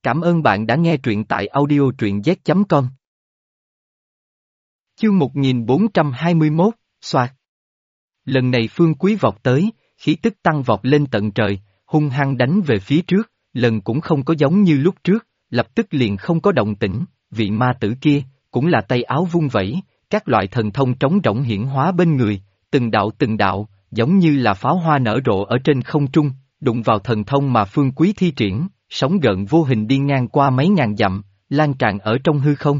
Cảm ơn bạn đã nghe truyện tại audio truyện z.com. Chương 1421, soạt. Lần này Phương Quý vọt tới, khí tức tăng vọt lên tận trời, hung hăng đánh về phía trước, lần cũng không có giống như lúc trước, lập tức liền không có động tĩnh, vị ma tử kia, cũng là tay áo vung vẩy, các loại thần thông trống rỗng hiển hóa bên người, từng đạo, giống như là pháo hoa nở rộ ở trên không trung, đụng vào thần thông mà Phương Quý thi triển, sóng gợn vô hình đi ngang qua mấy ngàn dặm, lan tràn ở trong hư không.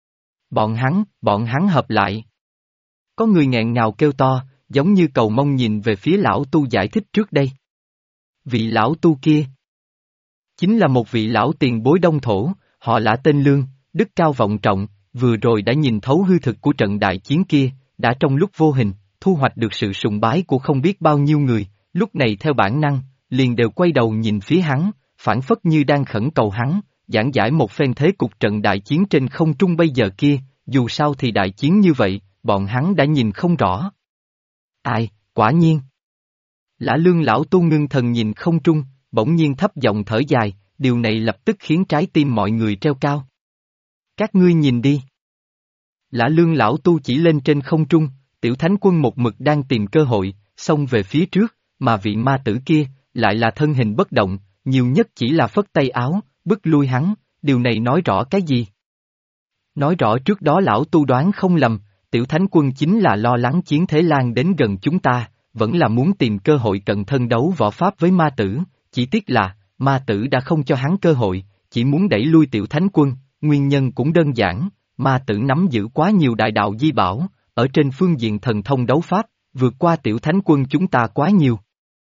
Bọn hắn hợp lại. Có người nghẹn ngào kêu to, giống như cầu mong nhìn về phía lão tu giải thích trước đây. Vị lão tu kia chính là một vị lão tiền bối Đông Thổ, họ Lã tên Lương, đức cao vọng trọng, vừa rồi đã nhìn thấu hư thực của trận đại chiến kia, đã trong lúc vô hình, thu hoạch được sự sùng bái của không biết bao nhiêu người, lúc này theo bản năng, liền đều quay đầu nhìn phía hắn, phảng phất như đang khẩn cầu hắn, giảng giải một phen thế cục trận đại chiến trên không trung bây giờ kia, dù sao thì đại chiến như vậy, bọn hắn đã nhìn không rõ. Ai, quả nhiên. Lã Lương lão tu ngưng thần nhìn không trung, bỗng nhiên thấp giọng thở dài, điều này lập tức khiến trái tim mọi người treo cao. Các ngươi nhìn đi. Lã Lương lão tu chỉ lên trên không trung, Tiểu Thánh Quân một mực đang tìm cơ hội, xông về phía trước, mà vị ma tử kia, lại là thân hình bất động, nhiều nhất chỉ là phất tay áo, bức lui hắn, điều này nói rõ cái gì? Nói rõ trước đó lão tu đoán không lầm, Tiểu Thánh Quân chính là lo lắng chiến thế lan đến gần chúng ta, vẫn là muốn tìm cơ hội cận thân đấu võ pháp với ma tử, chỉ tiếc là, ma tử đã không cho hắn cơ hội, chỉ muốn đẩy lui Tiểu Thánh Quân, nguyên nhân cũng đơn giản, ma tử nắm giữ quá nhiều đại đạo di bảo, ở trên phương diện thần thông đấu pháp, vượt qua Tiểu Thánh Quân chúng ta quá nhiều.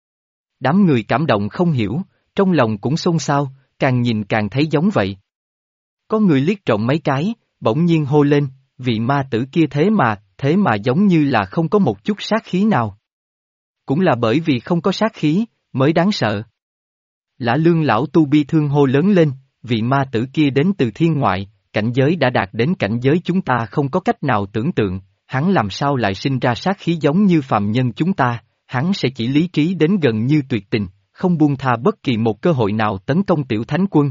Đám người cảm động không hiểu, trong lòng cũng xôn xao, càng nhìn càng thấy giống vậy. Có người liếc trộm mấy cái, bỗng nhiên hô lên, vị ma tử kia thế mà giống như là không có một chút sát khí nào. Cũng là bởi vì không có sát khí, mới đáng sợ. Lã Lương lão tu bi thương hô lớn lên, vị ma tử kia đến từ thiên ngoại, cảnh giới đã đạt đến cảnh giới chúng ta không có cách nào tưởng tượng, hắn làm sao lại sinh ra sát khí giống như phàm nhân chúng ta, hắn sẽ chỉ lý trí đến gần như tuyệt tình, không buông tha bất kỳ một cơ hội nào tấn công Tiểu Thánh Quân,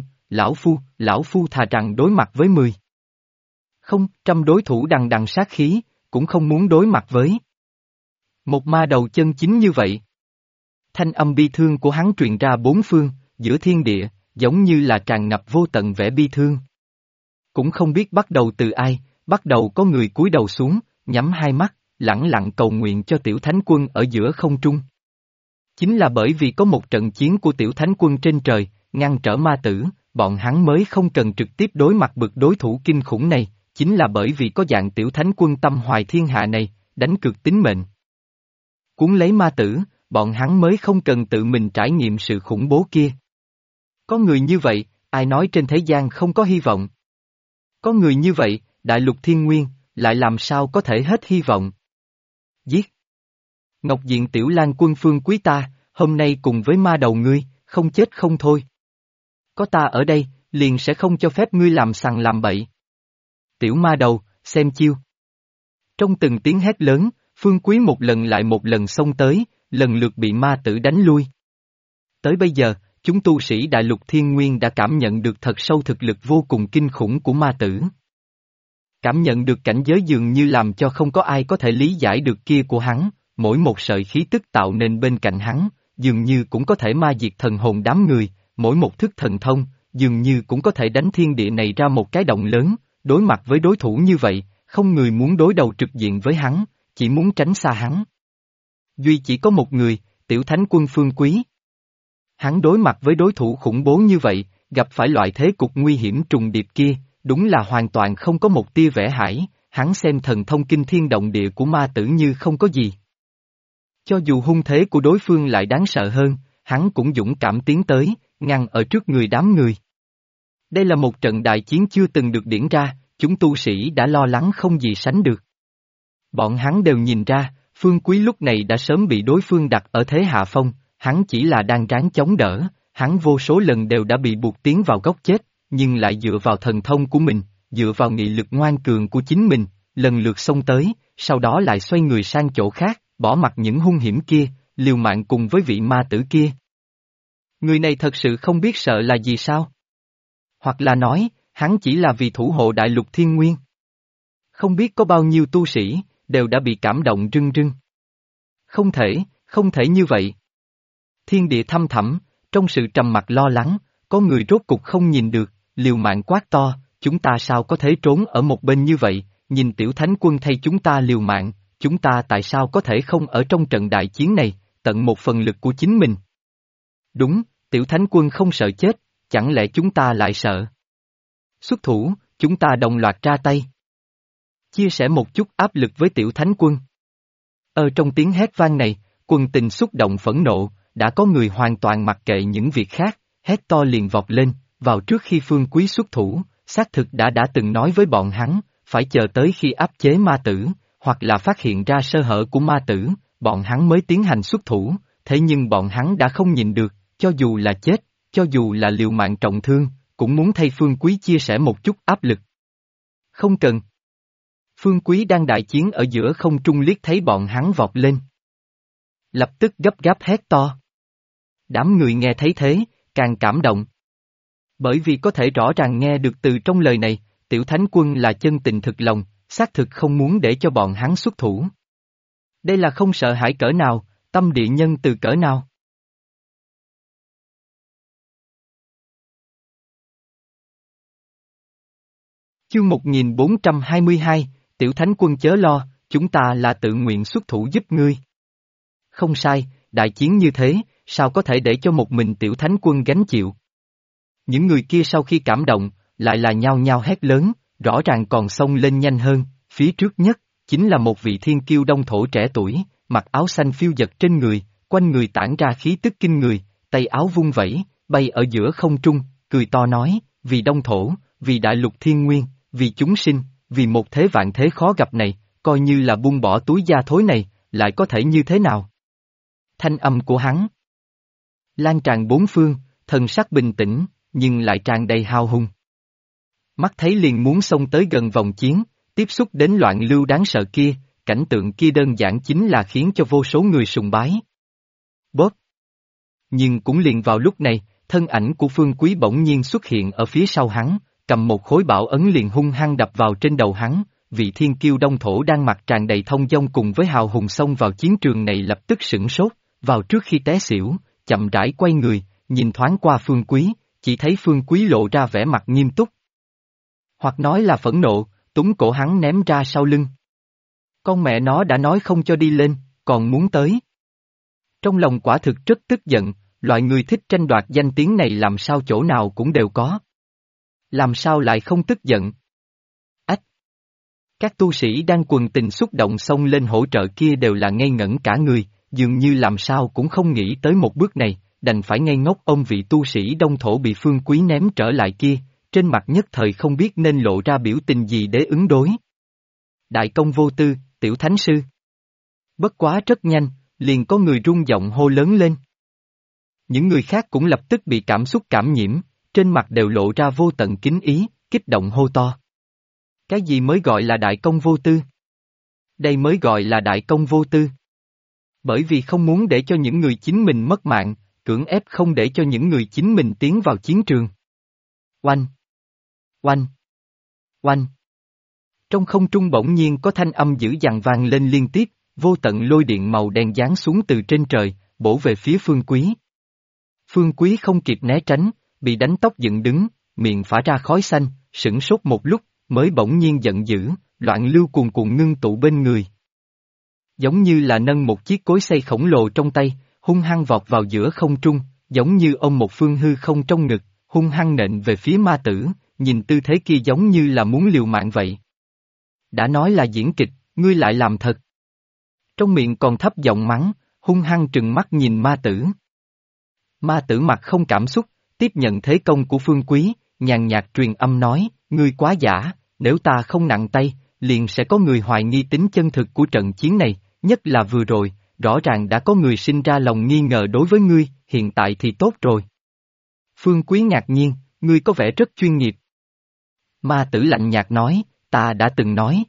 lão phu thà rằng đối mặt với 10. Không, trăm đối thủ đằng sát khí, cũng không muốn đối mặt với một ma đầu chân chính như vậy. Thanh âm bi thương của hắn truyền ra bốn phương, giữa thiên địa, giống như là tràn ngập vô tận vẻ bi thương. Cũng không biết bắt đầu từ ai, bắt đầu có người cúi đầu xuống, nhắm hai mắt, lẳng lặng cầu nguyện cho Tiểu Thánh Quân ở giữa không trung. Chính là bởi vì có một trận chiến của Tiểu Thánh Quân trên trời, ngăn trở ma tử, bọn hắn mới không cần trực tiếp đối mặt bực đối thủ kinh khủng này, chính là bởi vì có dạng Tiểu Thánh Quân tâm hoài thiên hạ này, đánh cược tính mệnh. Cuốn lấy ma tử, bọn hắn mới không cần tự mình trải nghiệm sự khủng bố kia. Có người như vậy, ai nói trên thế gian không có hy vọng? Có người như vậy, đại lục thiên nguyên, lại làm sao có thể hết hy vọng? Giết! Ngọc Diện Tiểu Lang Quân Phương Quý ta, hôm nay cùng với ma đầu ngươi, không chết không thôi. Có ta ở đây, liền sẽ không cho phép ngươi làm sằng làm bậy. Tiểu ma đầu, xem chiêu. Trong từng tiếng hét lớn, Phương Quý một lần lại một lần xông tới, lần lượt bị ma tử đánh lui. Tới bây giờ, chúng tu sĩ đại lục thiên nguyên đã cảm nhận được thật sâu thực lực vô cùng kinh khủng của ma tử. Cảm nhận được cảnh giới dường như làm cho không có ai có thể lý giải được kia của hắn, mỗi một sợi khí tức tạo nên bên cạnh hắn, dường như cũng có thể ma diệt thần hồn đám người, mỗi một thức thần thông, dường như cũng có thể đánh thiên địa này ra một cái động lớn, đối mặt với đối thủ như vậy, không người muốn đối đầu trực diện với hắn, chỉ muốn tránh xa hắn. Duy chỉ có một người, Tiểu Thánh Quân Phương Quý. Hắn đối mặt với đối thủ khủng bố như vậy, gặp phải loại thế cục nguy hiểm trùng điệp kia, đúng là hoàn toàn không có một tia vẻ hãi, hắn xem thần thông kinh thiên động địa của ma tử như không có gì. Cho dù hung thế của đối phương lại đáng sợ hơn, hắn cũng dũng cảm tiến tới, ngăn ở trước người đám người. Đây là một trận đại chiến chưa từng được điển ra, chúng tu sĩ đã lo lắng không gì sánh được. Bọn hắn đều nhìn ra, Phương Quý lúc này đã sớm bị đối phương đặt ở thế hạ phong, hắn chỉ là đang ráng chống đỡ, hắn vô số lần đều đã bị buộc tiến vào góc chết, nhưng lại dựa vào thần thông của mình, dựa vào nghị lực ngoan cường của chính mình, lần lượt xông tới, sau đó lại xoay người sang chỗ khác, bỏ mặc những hung hiểm kia, liều mạng cùng với vị ma tử kia. Người này thật sự không biết sợ là gì sao? Hoặc là nói, hắn chỉ là vì thủ hộ đại lục thiên nguyên. Không biết có bao nhiêu tu sĩ, đều đã bị cảm động rưng rưng. Không thể như vậy. Thiên địa thăm thẳm, trong sự trầm mặc lo lắng, có người rốt cục không nhìn được, liều mạng quát to, chúng ta sao có thể trốn ở một bên như vậy, nhìn tiểu thánh quân thay chúng ta liều mạng, chúng ta tại sao có thể không ở trong trận đại chiến này, tận một phần lực của chính mình. Đúng, tiểu thánh quân không sợ chết, chẳng lẽ chúng ta lại sợ? Xuất thủ, chúng ta đồng loạt ra tay. Chia sẻ một chút áp lực với tiểu thánh quân. Ở trong tiếng hét vang này, quân tình xúc động phẫn nộ, đã có người hoàn toàn mặc kệ những việc khác, hét to liền vọt lên, vào trước khi Phương Quý xuất thủ, xác thực đã từng nói với bọn hắn, phải chờ tới khi áp chế ma tử, hoặc là phát hiện ra sơ hở của ma tử, bọn hắn mới tiến hành xuất thủ, thế nhưng bọn hắn đã không nhìn được, cho dù là chết, cho dù là liều mạng trọng thương, cũng muốn thay Phương Quý chia sẻ một chút áp lực. Không cần. Phương Quý đang đại chiến ở giữa không trung liếc thấy bọn hắn vọt lên. Lập tức gấp gáp hét to. Đám người nghe thấy thế, càng cảm động. Bởi vì có thể rõ ràng nghe được từ trong lời này, tiểu thánh quân là chân tình thực lòng, xác thực không muốn để cho bọn hắn xuất thủ. Đây là không sợ hãi cỡ nào, tâm địa nhân từ cỡ nào. Chương 1422, tiểu thánh quân chớ lo, chúng ta là tự nguyện xuất thủ giúp ngươi. Không sai, đại chiến như thế, sao có thể để cho một mình tiểu thánh quân gánh chịu. Những người kia sau khi cảm động, lại là nhao nhao hét lớn, rõ ràng còn xông lên nhanh hơn, phía trước nhất, chính là một vị thiên kiêu đông thổ trẻ tuổi, mặc áo xanh phiêu dật trên người, quanh người tản ra khí tức kinh người, tay áo vung vẩy, bay ở giữa không trung, cười to nói, vì đông thổ, vì đại lục thiên nguyên, vì chúng sinh, vì một thế vạn thế khó gặp này, coi như là buông bỏ túi da thối này, lại có thể như thế nào? Thanh âm của hắn lan tràn bốn phương, thần sắc bình tĩnh, nhưng lại tràn đầy hào hùng. Mắt thấy liền muốn xông tới gần vòng chiến, tiếp xúc đến loạn lưu đáng sợ kia, cảnh tượng kia đơn giản chính là khiến cho vô số người sùng bái. Bóp! Nhưng cũng liền vào lúc này, thân ảnh của Phương Quý bỗng nhiên xuất hiện ở phía sau hắn, cầm một khối bảo ấn liền hung hăng đập vào trên đầu hắn, vị thiên kiêu đông thổ đang mặc tràn đầy thông dong cùng với hào hùng xông vào chiến trường này lập tức sửng sốt, vào trước khi té xỉu, chậm rãi quay người, nhìn thoáng qua Phương Quý, chỉ thấy Phương Quý lộ ra vẻ mặt nghiêm túc. Hoặc nói là phẫn nộ, túm cổ hắn ném ra sau lưng. Con mẹ nó đã nói không cho đi lên, còn muốn tới. Trong lòng quả thực rất tức giận, loại người thích tranh đoạt danh tiếng này làm sao chỗ nào cũng đều có. Làm sao lại không tức giận? Ách! Các tu sĩ đang quần tình xúc động xông lên hỗ trợ kia đều là ngây ngẩn cả người, dường như làm sao cũng không nghĩ tới một bước này, đành phải ngây ngốc ôm vị tu sĩ đông thổ bị Phương Quý ném trở lại kia, trên mặt nhất thời không biết nên lộ ra biểu tình gì để ứng đối. Đại công vô tư, tiểu thánh sư. Bất quá rất nhanh, liền có người rung giọng hô lớn lên. Những người khác cũng lập tức bị cảm xúc cảm nhiễm, trên mặt đều lộ ra vô tận kính ý, kích động hô to. Cái gì mới gọi là đại công vô tư? Đây mới gọi là đại công vô tư. Bởi vì không muốn để cho những người chính mình mất mạng, cưỡng ép không để cho những người chính mình tiến vào chiến trường. Oanh! Oanh! Oanh! Trong không trung bỗng nhiên có thanh âm dữ dằn vang lên liên tiếp, vô tận lôi điện màu đen giáng xuống từ trên trời, bổ về phía Phương Quý. Phương Quý không kịp né tránh, bị đánh tóc dựng đứng, miệng phả ra khói xanh, sửng sốt một lúc, mới bỗng nhiên giận dữ, loạn lưu cuồn cuộn ngưng tụ bên người. Giống như là nâng một chiếc cối xay khổng lồ trong tay, hung hăng vọt vào giữa không trung, giống như ôm một phương hư không trong ngực, hung hăng nện về phía ma tử, nhìn tư thế kia giống như là muốn liều mạng vậy. Đã nói là diễn kịch, ngươi lại làm thật. Trong miệng còn thấp giọng mắng, hung hăng trừng mắt nhìn ma tử. Ma tử mặt không cảm xúc, tiếp nhận thế công của Phương Quý, nhàn nhạt truyền âm nói, ngươi quá giả, nếu ta không nặng tay, liền sẽ có người hoài nghi tính chân thực của trận chiến này, nhất là vừa rồi, rõ ràng đã có người sinh ra lòng nghi ngờ đối với ngươi, hiện tại thì tốt rồi. Phương Quý ngạc nhiên, ngươi có vẻ rất chuyên nghiệp. Ma tử lạnh nhạt nói, ta đã từng nói.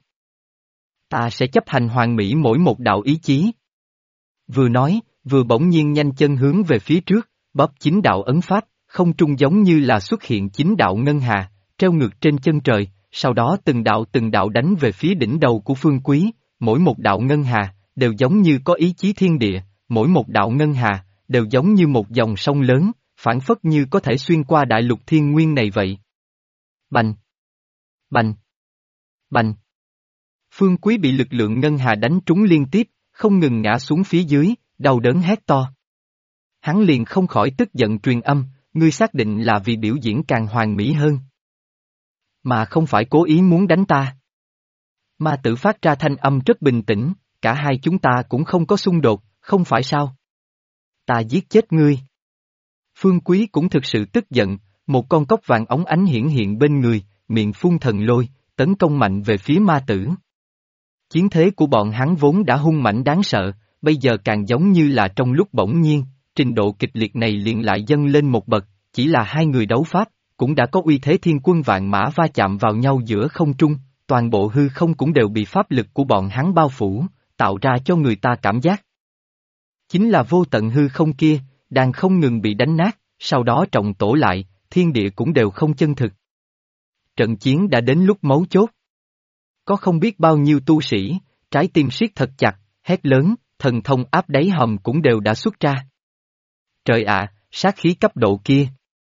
Ta sẽ chấp hành hoàn mỹ mỗi một đạo ý chí. Vừa nói, vừa bỗng nhiên nhanh chân hướng về phía trước, bóp chính đạo ấn pháp, không trung giống như là xuất hiện 9 đạo ngân hà, treo ngược trên chân trời, sau đó từng đạo đánh về phía đỉnh đầu của Phương Quý, mỗi một đạo ngân hà, đều giống như có ý chí thiên địa, mỗi một đạo ngân hà, đều giống như một dòng sông lớn, phảng phất như có thể xuyên qua đại lục thiên nguyên này vậy. Bành! Bành! Bành! Phương Quý bị lực lượng ngân hà đánh trúng liên tiếp, không ngừng ngã xuống phía dưới, đau đớn hét to. Hắn liền không khỏi tức giận truyền âm, ngươi xác định là vì biểu diễn càng hoàn mỹ hơn. Mà không phải cố ý muốn đánh ta. Ma Tử phát ra thanh âm rất bình tĩnh, cả hai chúng ta cũng không có xung đột, không phải sao? Ta giết chết ngươi. Phương Quý cũng thực sự tức giận, một con cốc vàng óng ánh hiển hiện bên người, miệng phun thần lôi, tấn công mạnh về phía Ma Tử. Chiến thế của bọn hắn vốn đã hung mãnh đáng sợ, bây giờ càng giống như là trong lúc bỗng nhiên, trình độ kịch liệt này liền lại dâng lên một bậc, chỉ là hai người đấu pháp, cũng đã có uy thế thiên quân vạn mã va chạm vào nhau giữa không trung, toàn bộ hư không cũng đều bị pháp lực của bọn hắn bao phủ, tạo ra cho người ta cảm giác. Chính là vô tận hư không kia, đang không ngừng bị đánh nát, sau đó trọng tổ lại, thiên địa cũng đều không chân thực. Trận chiến đã đến lúc mấu chốt. Có không biết bao nhiêu tu sĩ, trái tim siết thật chặt, hét lớn, thần thông áp đáy hòm cũng đều đã xuất ra. Trời ạ, sát khí cấp độ kia.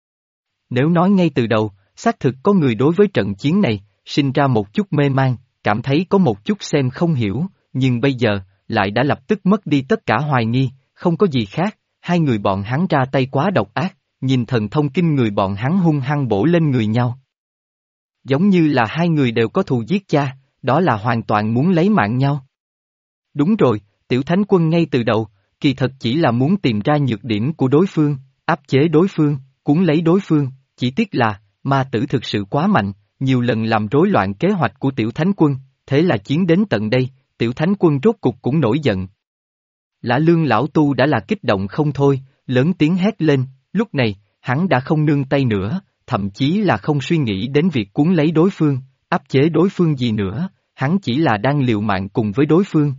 Nếu nói ngay từ đầu, xác thực có người đối với trận chiến này, sinh ra một chút mê man, cảm thấy có một chút xem không hiểu, nhưng bây giờ, lại đã lập tức mất đi tất cả hoài nghi, không có gì khác, hai người bọn hắn ra tay quá độc ác, nhìn thần thông kinh người bọn hắn hung hăng bổ lên người nhau. Giống như là hai người đều có thù giết cha, đó là hoàn toàn muốn lấy mạng nhau. Đúng rồi, Tiểu Thánh Quân ngay từ đầu, kỳ thật chỉ là muốn tìm ra nhược điểm của đối phương, áp chế đối phương, cuốn lấy đối phương, chỉ tiếc là, Ma Tử thực sự quá mạnh, nhiều lần làm rối loạn kế hoạch của Tiểu Thánh Quân, thế là chiến đến tận đây, Tiểu Thánh Quân rốt cục cũng nổi giận. Lã Lương lão tu đã là kích động không thôi, lớn tiếng hét lên, lúc này, hắn đã không nương tay nữa, thậm chí là không suy nghĩ đến việc cuốn lấy đối phương, áp chế đối phương gì nữa, hắn chỉ là đang liều mạng cùng với đối phương.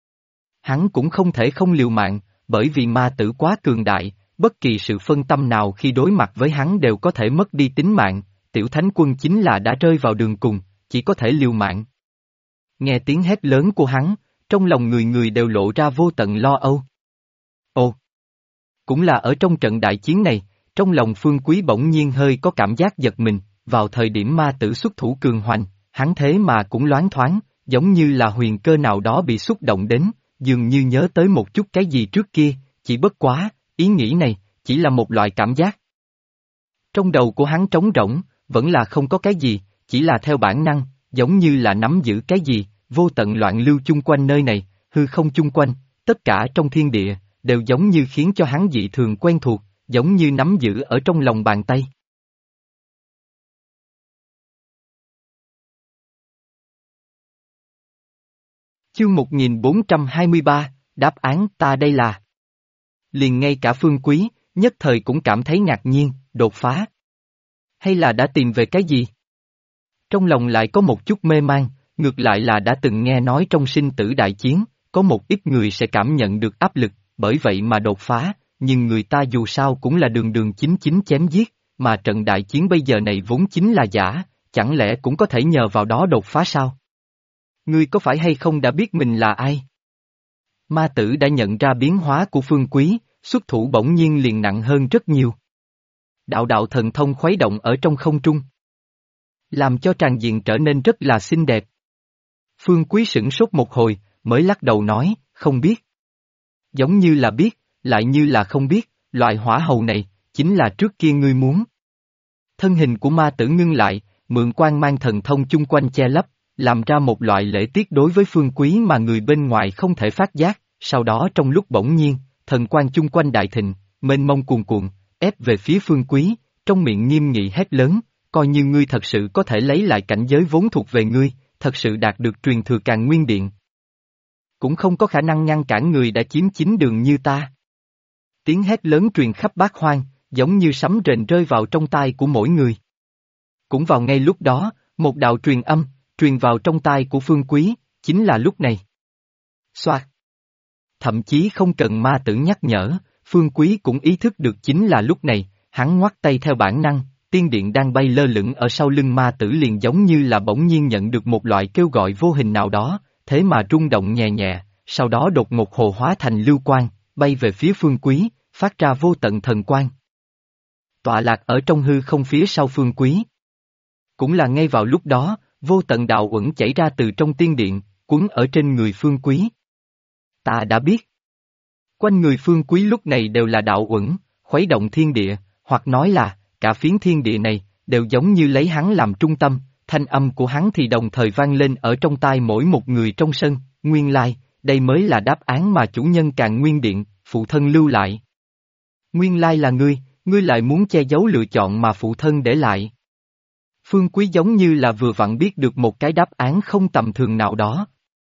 Hắn cũng không thể không liều mạng, bởi vì Ma Tử quá cường đại, bất kỳ sự phân tâm nào khi đối mặt với hắn đều có thể mất đi tính mạng, Tiểu Thánh Quân chính là đã rơi vào đường cùng, chỉ có thể liều mạng. Nghe tiếng hét lớn của hắn, trong lòng người người đều lộ ra vô tận lo âu. Ồ! Cũng là ở trong trận đại chiến này, trong lòng Phương Quý bỗng nhiên hơi có cảm giác giật mình, vào thời điểm Ma Tử xuất thủ cường hoành, hắn thế mà cũng loáng thoáng, giống như là huyền cơ nào đó bị xúc động đến, dường như nhớ tới một chút cái gì trước kia, chỉ bất quá, ý nghĩ này, chỉ là một loại cảm giác. Trong đầu của hắn trống rỗng, vẫn là không có cái gì, chỉ là theo bản năng, giống như là nắm giữ cái gì, vô tận loạn lưu chung quanh nơi này, hư không chung quanh, tất cả trong thiên địa, đều giống như khiến cho hắn dị thường quen thuộc, giống như nắm giữ ở trong lòng bàn tay. Chương 1423, đáp án ta đây là. Liền ngay cả Phương Quý, nhất thời cũng cảm thấy ngạc nhiên, đột phá. Hay là đã tìm về cái gì? Trong lòng lại có một chút mê man, ngược lại là đã từng nghe nói trong sinh tử đại chiến, có một ít người sẽ cảm nhận được áp lực, bởi vậy mà đột phá, nhưng người ta dù sao cũng là đường đường chính chính chém giết, mà trận đại chiến bây giờ này vốn chính là giả, chẳng lẽ cũng có thể nhờ vào đó đột phá sao? Ngươi có phải hay không đã biết mình là ai? Ma Tử đã nhận ra biến hóa của Phương Quý, xuất thủ bỗng nhiên liền nặng hơn rất nhiều. Đạo đạo thần thông khuấy động ở trong không trung, làm cho tràng diện trở nên rất là xinh đẹp. Phương Quý sửng sốt một hồi, mới lắc đầu nói, không biết. Giống như là biết, lại như là không biết, loại hỏa hầu này, chính là trước kia ngươi muốn. Thân hình của Ma Tử ngưng lại, mượn quang mang thần thông chung quanh che lấp, làm ra một loại lễ tiết đối với Phương Quý mà người bên ngoài không thể phát giác, sau đó trong lúc bỗng nhiên, thần quang chung quanh đại thịnh, mênh mông cuồn cuộn, ép về phía Phương Quý, trong miệng nghiêm nghị hét lớn, coi như ngươi thật sự có thể lấy lại cảnh giới vốn thuộc về ngươi, thật sự đạt được truyền thừa Càn Nguyên Điện. Cũng không có khả năng ngăn cản người đã chiếm chính đường như ta. Tiếng hét lớn truyền khắp bát hoang, giống như sấm rền rơi vào trong tai của mỗi người. Cũng vào ngay lúc đó, một đạo truyền âm, truyền vào trong tai của Phương Quý, chính là lúc này. Soạt. Thậm chí không cần Ma Tử nhắc nhở, Phương Quý cũng ý thức được chính là lúc này, Hắn ngoắt tay theo bản năng, tiên điện đang bay lơ lửng ở sau lưng ma tử liền giống như là bỗng nhiên nhận được một loại kêu gọi vô hình nào đó, thế mà rung động nhẹ nhẹ, sau đó đột ngột hồ hóa thành lưu quang, bay về phía Phương Quý, phát ra vô tận thần quang. Tọa lạc ở trong hư không phía sau Phương Quý. Cũng là ngay vào lúc đó, vô tận đạo uẩn chảy ra từ trong tiên điện, quấn ở trên người Phương Quý. Ta đã biết. Quanh người Phương Quý lúc này đều là đạo uẩn, khuấy động thiên địa, hoặc nói là, cả phiến thiên địa này, đều giống như lấy hắn làm trung tâm, thanh âm của hắn thì đồng thời vang lên ở trong tai mỗi một người trong sân, nguyên lai, đây mới là đáp án mà chủ nhân Càn Nguyên Điện, phụ thân lưu lại. Nguyên lai là ngươi lại muốn che giấu lựa chọn mà phụ thân để lại. Phương Quý giống như là vừa vặn biết được một cái đáp án không tầm thường nào đó.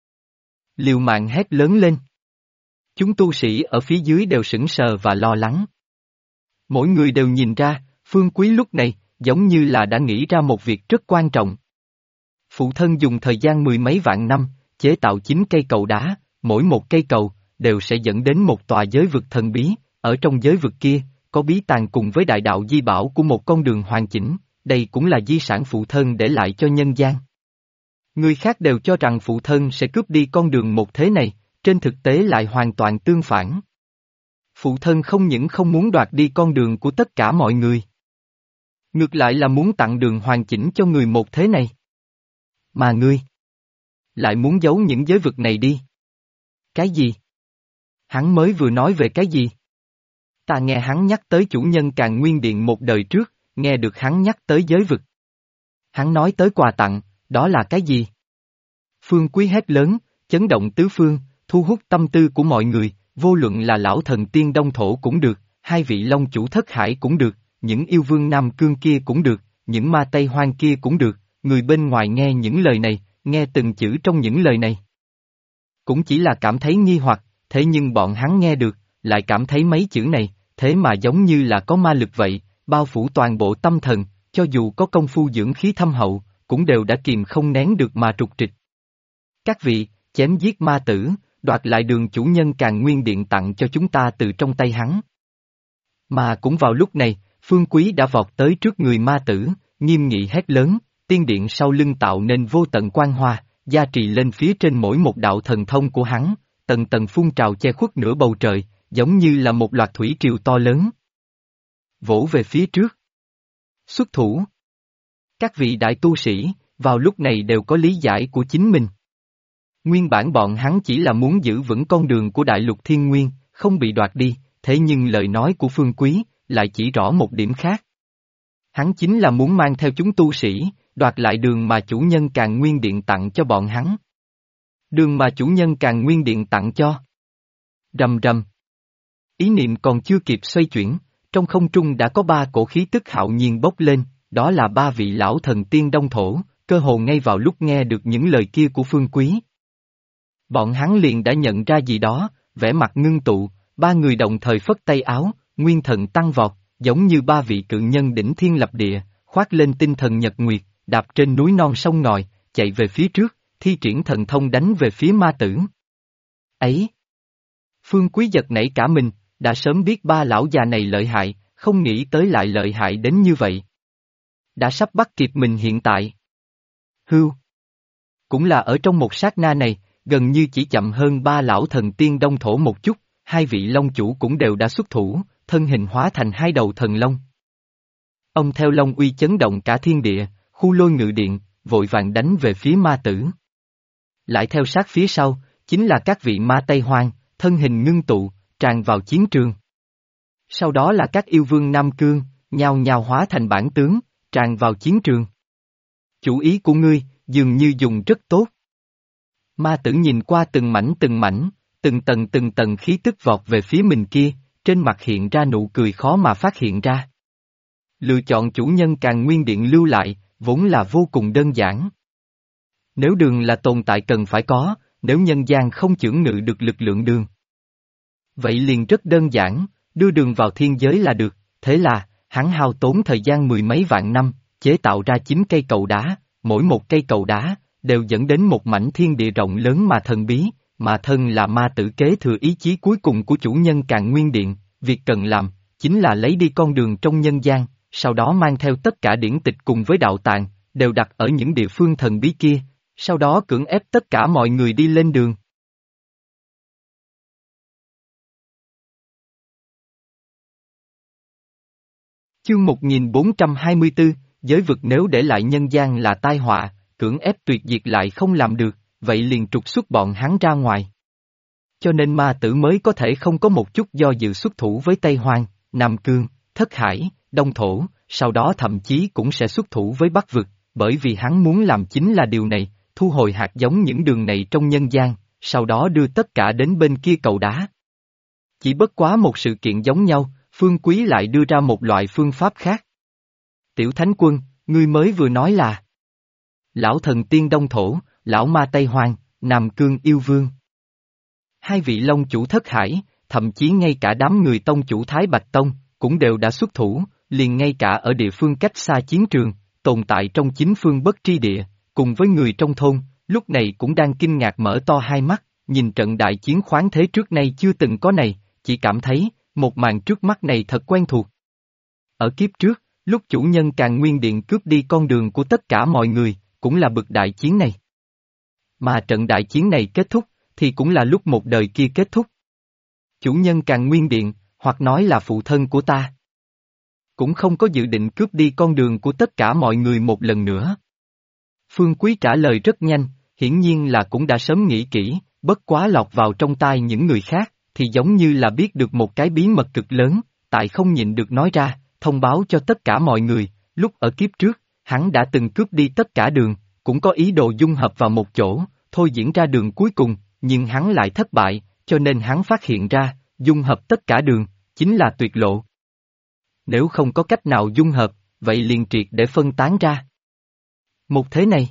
Liều mạng hét lớn lên. Chúng tu sĩ ở phía dưới đều sững sờ và lo lắng. Mỗi người đều nhìn ra, Phương Quý lúc này, giống như là đã nghĩ ra một việc rất quan trọng. Phụ thân dùng thời gian mười mấy vạn năm, chế tạo 9 cây cầu đá, mỗi một cây cầu, đều sẽ dẫn đến một tòa giới vực thần bí, ở trong giới vực kia, có bí tàng cùng với đại đạo di bảo của một con đường hoàn chỉnh, đây cũng là di sản phụ thân để lại cho nhân gian. Người khác đều cho rằng phụ thân sẽ cướp đi con đường một thế này, trên thực tế lại hoàn toàn tương phản. Phụ thân không những không muốn đoạt đi con đường của tất cả mọi người. Ngược lại là muốn tặng đường hoàn chỉnh cho người một thế này. Mà ngươi lại muốn giấu những giới vực này đi. Cái gì? Hắn mới vừa nói về cái gì? Ta nghe hắn nhắc tới chủ nhân Càn Nguyên Điện một đời trước, nghe được hắn nhắc tới giới vực. Hắn nói tới quà tặng, đó là cái gì? Phương Quý hét lớn, chấn động tứ phương, thu hút tâm tư của mọi người, vô luận là lão thần tiên Đông Thổ cũng được, hai vị long chủ thất hải cũng được, những yêu vương Nam Cương kia cũng được, những ma Tây Hoang kia cũng được, người bên ngoài nghe những lời này, nghe từng chữ trong những lời này. Cũng chỉ là cảm thấy nghi hoặc, thế nhưng bọn hắn nghe được, lại cảm thấy mấy chữ này, thế mà giống như là có ma lực vậy, bao phủ toàn bộ tâm thần, cho dù có công phu dưỡng khí thâm hậu, cũng đều đã kìm không nén được mà trục trịch. Các vị, chém giết ma tử, đoạt lại đường chủ nhân Càn Nguyên Điện tặng cho chúng ta từ trong tay hắn. Mà cũng vào lúc này, Phương Quý đã vọt tới trước người ma tử, nghiêm nghị hét lớn, tiên điện sau lưng tạo nên vô tận quang hoa, gia trì lên phía trên mỗi một đạo thần thông của hắn, tầng tầng phun trào che khuất nửa bầu trời, giống như là một loạt thủy triều to lớn. Vỗ về phía trước. Xuất thủ. Các vị đại tu sĩ, vào lúc này đều có lý giải của chính mình. Nguyên bản bọn hắn chỉ là muốn giữ vững con đường của đại lục thiên nguyên, không bị đoạt đi, thế nhưng lời nói của Phương Quý, lại chỉ rõ một điểm khác. Hắn chính là muốn mang theo chúng tu sĩ, đoạt lại đường mà chủ nhân Càn Nguyên Điện tặng cho bọn hắn. Đường mà chủ nhân Càn Nguyên Điện tặng cho. Rầm rầm. Ý niệm còn chưa kịp xoay chuyển, trong không trung đã có 3 cổ khí tức hạo nhiên bốc lên, đó là 3 vị lão thần tiên Đông Thổ, cơ hồ ngay vào lúc nghe được những lời kia của Phương Quý. Bọn hắn liền đã nhận ra gì đó, vẻ mặt ngưng tụ, 3 người đồng thời phất tay áo, nguyên thần tăng vọt, giống như 3 vị cự nhân đỉnh thiên lập địa, khoác lên tinh thần nhật nguyệt, đạp trên núi non sông ngòi, chạy về phía trước, thi triển thần thông đánh về phía ma tử. Ấy! Phương Quý giật nảy cả mình, đã sớm biết 3 lão già này lợi hại, không nghĩ tới lại lợi hại đến như vậy. Đã sắp bắt kịp mình hiện tại. Hưu! Cũng là ở trong một sát na này, gần như chỉ chậm hơn 3 lão thần tiên Đông Thổ một chút, 2 vị long chủ cũng đều đã xuất thủ, thân hình hóa thành 2 đầu thần long. Ông theo long uy chấn động cả thiên địa, khu lôi ngự điện, vội vàng đánh về phía ma tử. Lại theo sát phía sau, chính là các vị ma Tây Hoang, thân hình ngưng tụ, tràn vào chiến trường. Sau đó là các yêu vương Nam Cương, nhao nhao hóa thành bản tướng, tràn vào chiến trường. Chủ ý của ngươi, dường như dùng rất tốt. Ma tử nhìn qua từng mảnh, từng tầng khí tức vọt về phía mình kia, trên mặt hiện ra nụ cười khó mà phát hiện ra. Lựa chọn chủ nhân Càn Nguyên Điện lưu lại, vốn là vô cùng đơn giản. Nếu đường là tồn tại cần phải có, nếu nhân gian không chưởng ngự được lực lượng đường. Vậy liền rất đơn giản, đưa đường vào thiên giới là được, thế là, hắn hao tốn thời gian 10 mấy vạn năm, chế tạo ra 9 cây cầu đá, mỗi một cây cầu đá, đều dẫn đến một mảnh thiên địa rộng lớn mà thần bí, mà thân là ma tử kế thừa ý chí cuối cùng của chủ nhân Càn Nguyên Điện, việc cần làm, chính là lấy đi con đường trong nhân gian, sau đó mang theo tất cả điển tịch cùng với đạo tạng, đều đặt ở những địa phương thần bí kia, sau đó cưỡng ép tất cả mọi người đi lên đường. Chương 1424, giới vực nếu để lại nhân gian là tai họa, cưỡng ép tuyệt diệt lại không làm được, vậy liền trục xuất bọn hắn ra ngoài. Cho nên ma tử mới có thể không có một chút do dự xuất thủ với Tây Hoang, Nam Cương, Thất Hải, Đông Thổ, sau đó thậm chí cũng sẽ xuất thủ với Bắc Vực, bởi vì hắn muốn làm chính là điều này, thu hồi hạt giống những đường này trong nhân gian, sau đó đưa tất cả đến bên kia cầu đá. Chỉ bất quá một sự kiện giống nhau, Phương Quý lại đưa ra một loại phương pháp khác. Tiểu Thánh Quân, ngươi mới vừa nói là Lão Thần Tiên Đông Thổ, Lão Ma Tây Hoang, Nam Cương Yêu Vương. Hai vị Long Chủ Thất Hải, thậm chí ngay cả đám người Tông Chủ Thái Bạch Tông, cũng đều đã xuất thủ, liền ngay cả ở địa phương cách xa chiến trường, tồn tại trong chính phương bất tri địa, cùng với người trong thôn, lúc này cũng đang kinh ngạc mở to hai mắt, nhìn trận đại chiến khoáng thế trước nay chưa từng có này, chỉ cảm thấy, một màn trước mắt này thật quen thuộc. Ở kiếp trước, lúc chủ nhân Càn Nguyên Điện cướp đi con đường của tất cả mọi người, cũng là bực đại chiến này. Mà trận đại chiến này kết thúc, thì cũng là lúc một đời kia kết thúc. Chủ nhân Càn Nguyên Điện, hoặc nói là phụ thân của ta, cũng không có dự định cướp đi con đường của tất cả mọi người một lần nữa. Phương Quý trả lời rất nhanh, hiển nhiên là cũng đã sớm nghĩ kỹ, bất quá lọt vào trong tai những người khác, thì giống như là biết được một cái bí mật cực lớn, tại không nhịn được nói ra, thông báo cho tất cả mọi người, lúc ở kiếp trước, hắn đã từng cướp đi tất cả đường, cũng có ý đồ dung hợp vào một chỗ, thôi diễn ra đường cuối cùng, nhưng hắn lại thất bại, cho nên hắn phát hiện ra, dung hợp tất cả đường, chính là tuyệt lộ. Nếu không có cách nào dung hợp, vậy liền triệt để phân tán ra. Một thế này,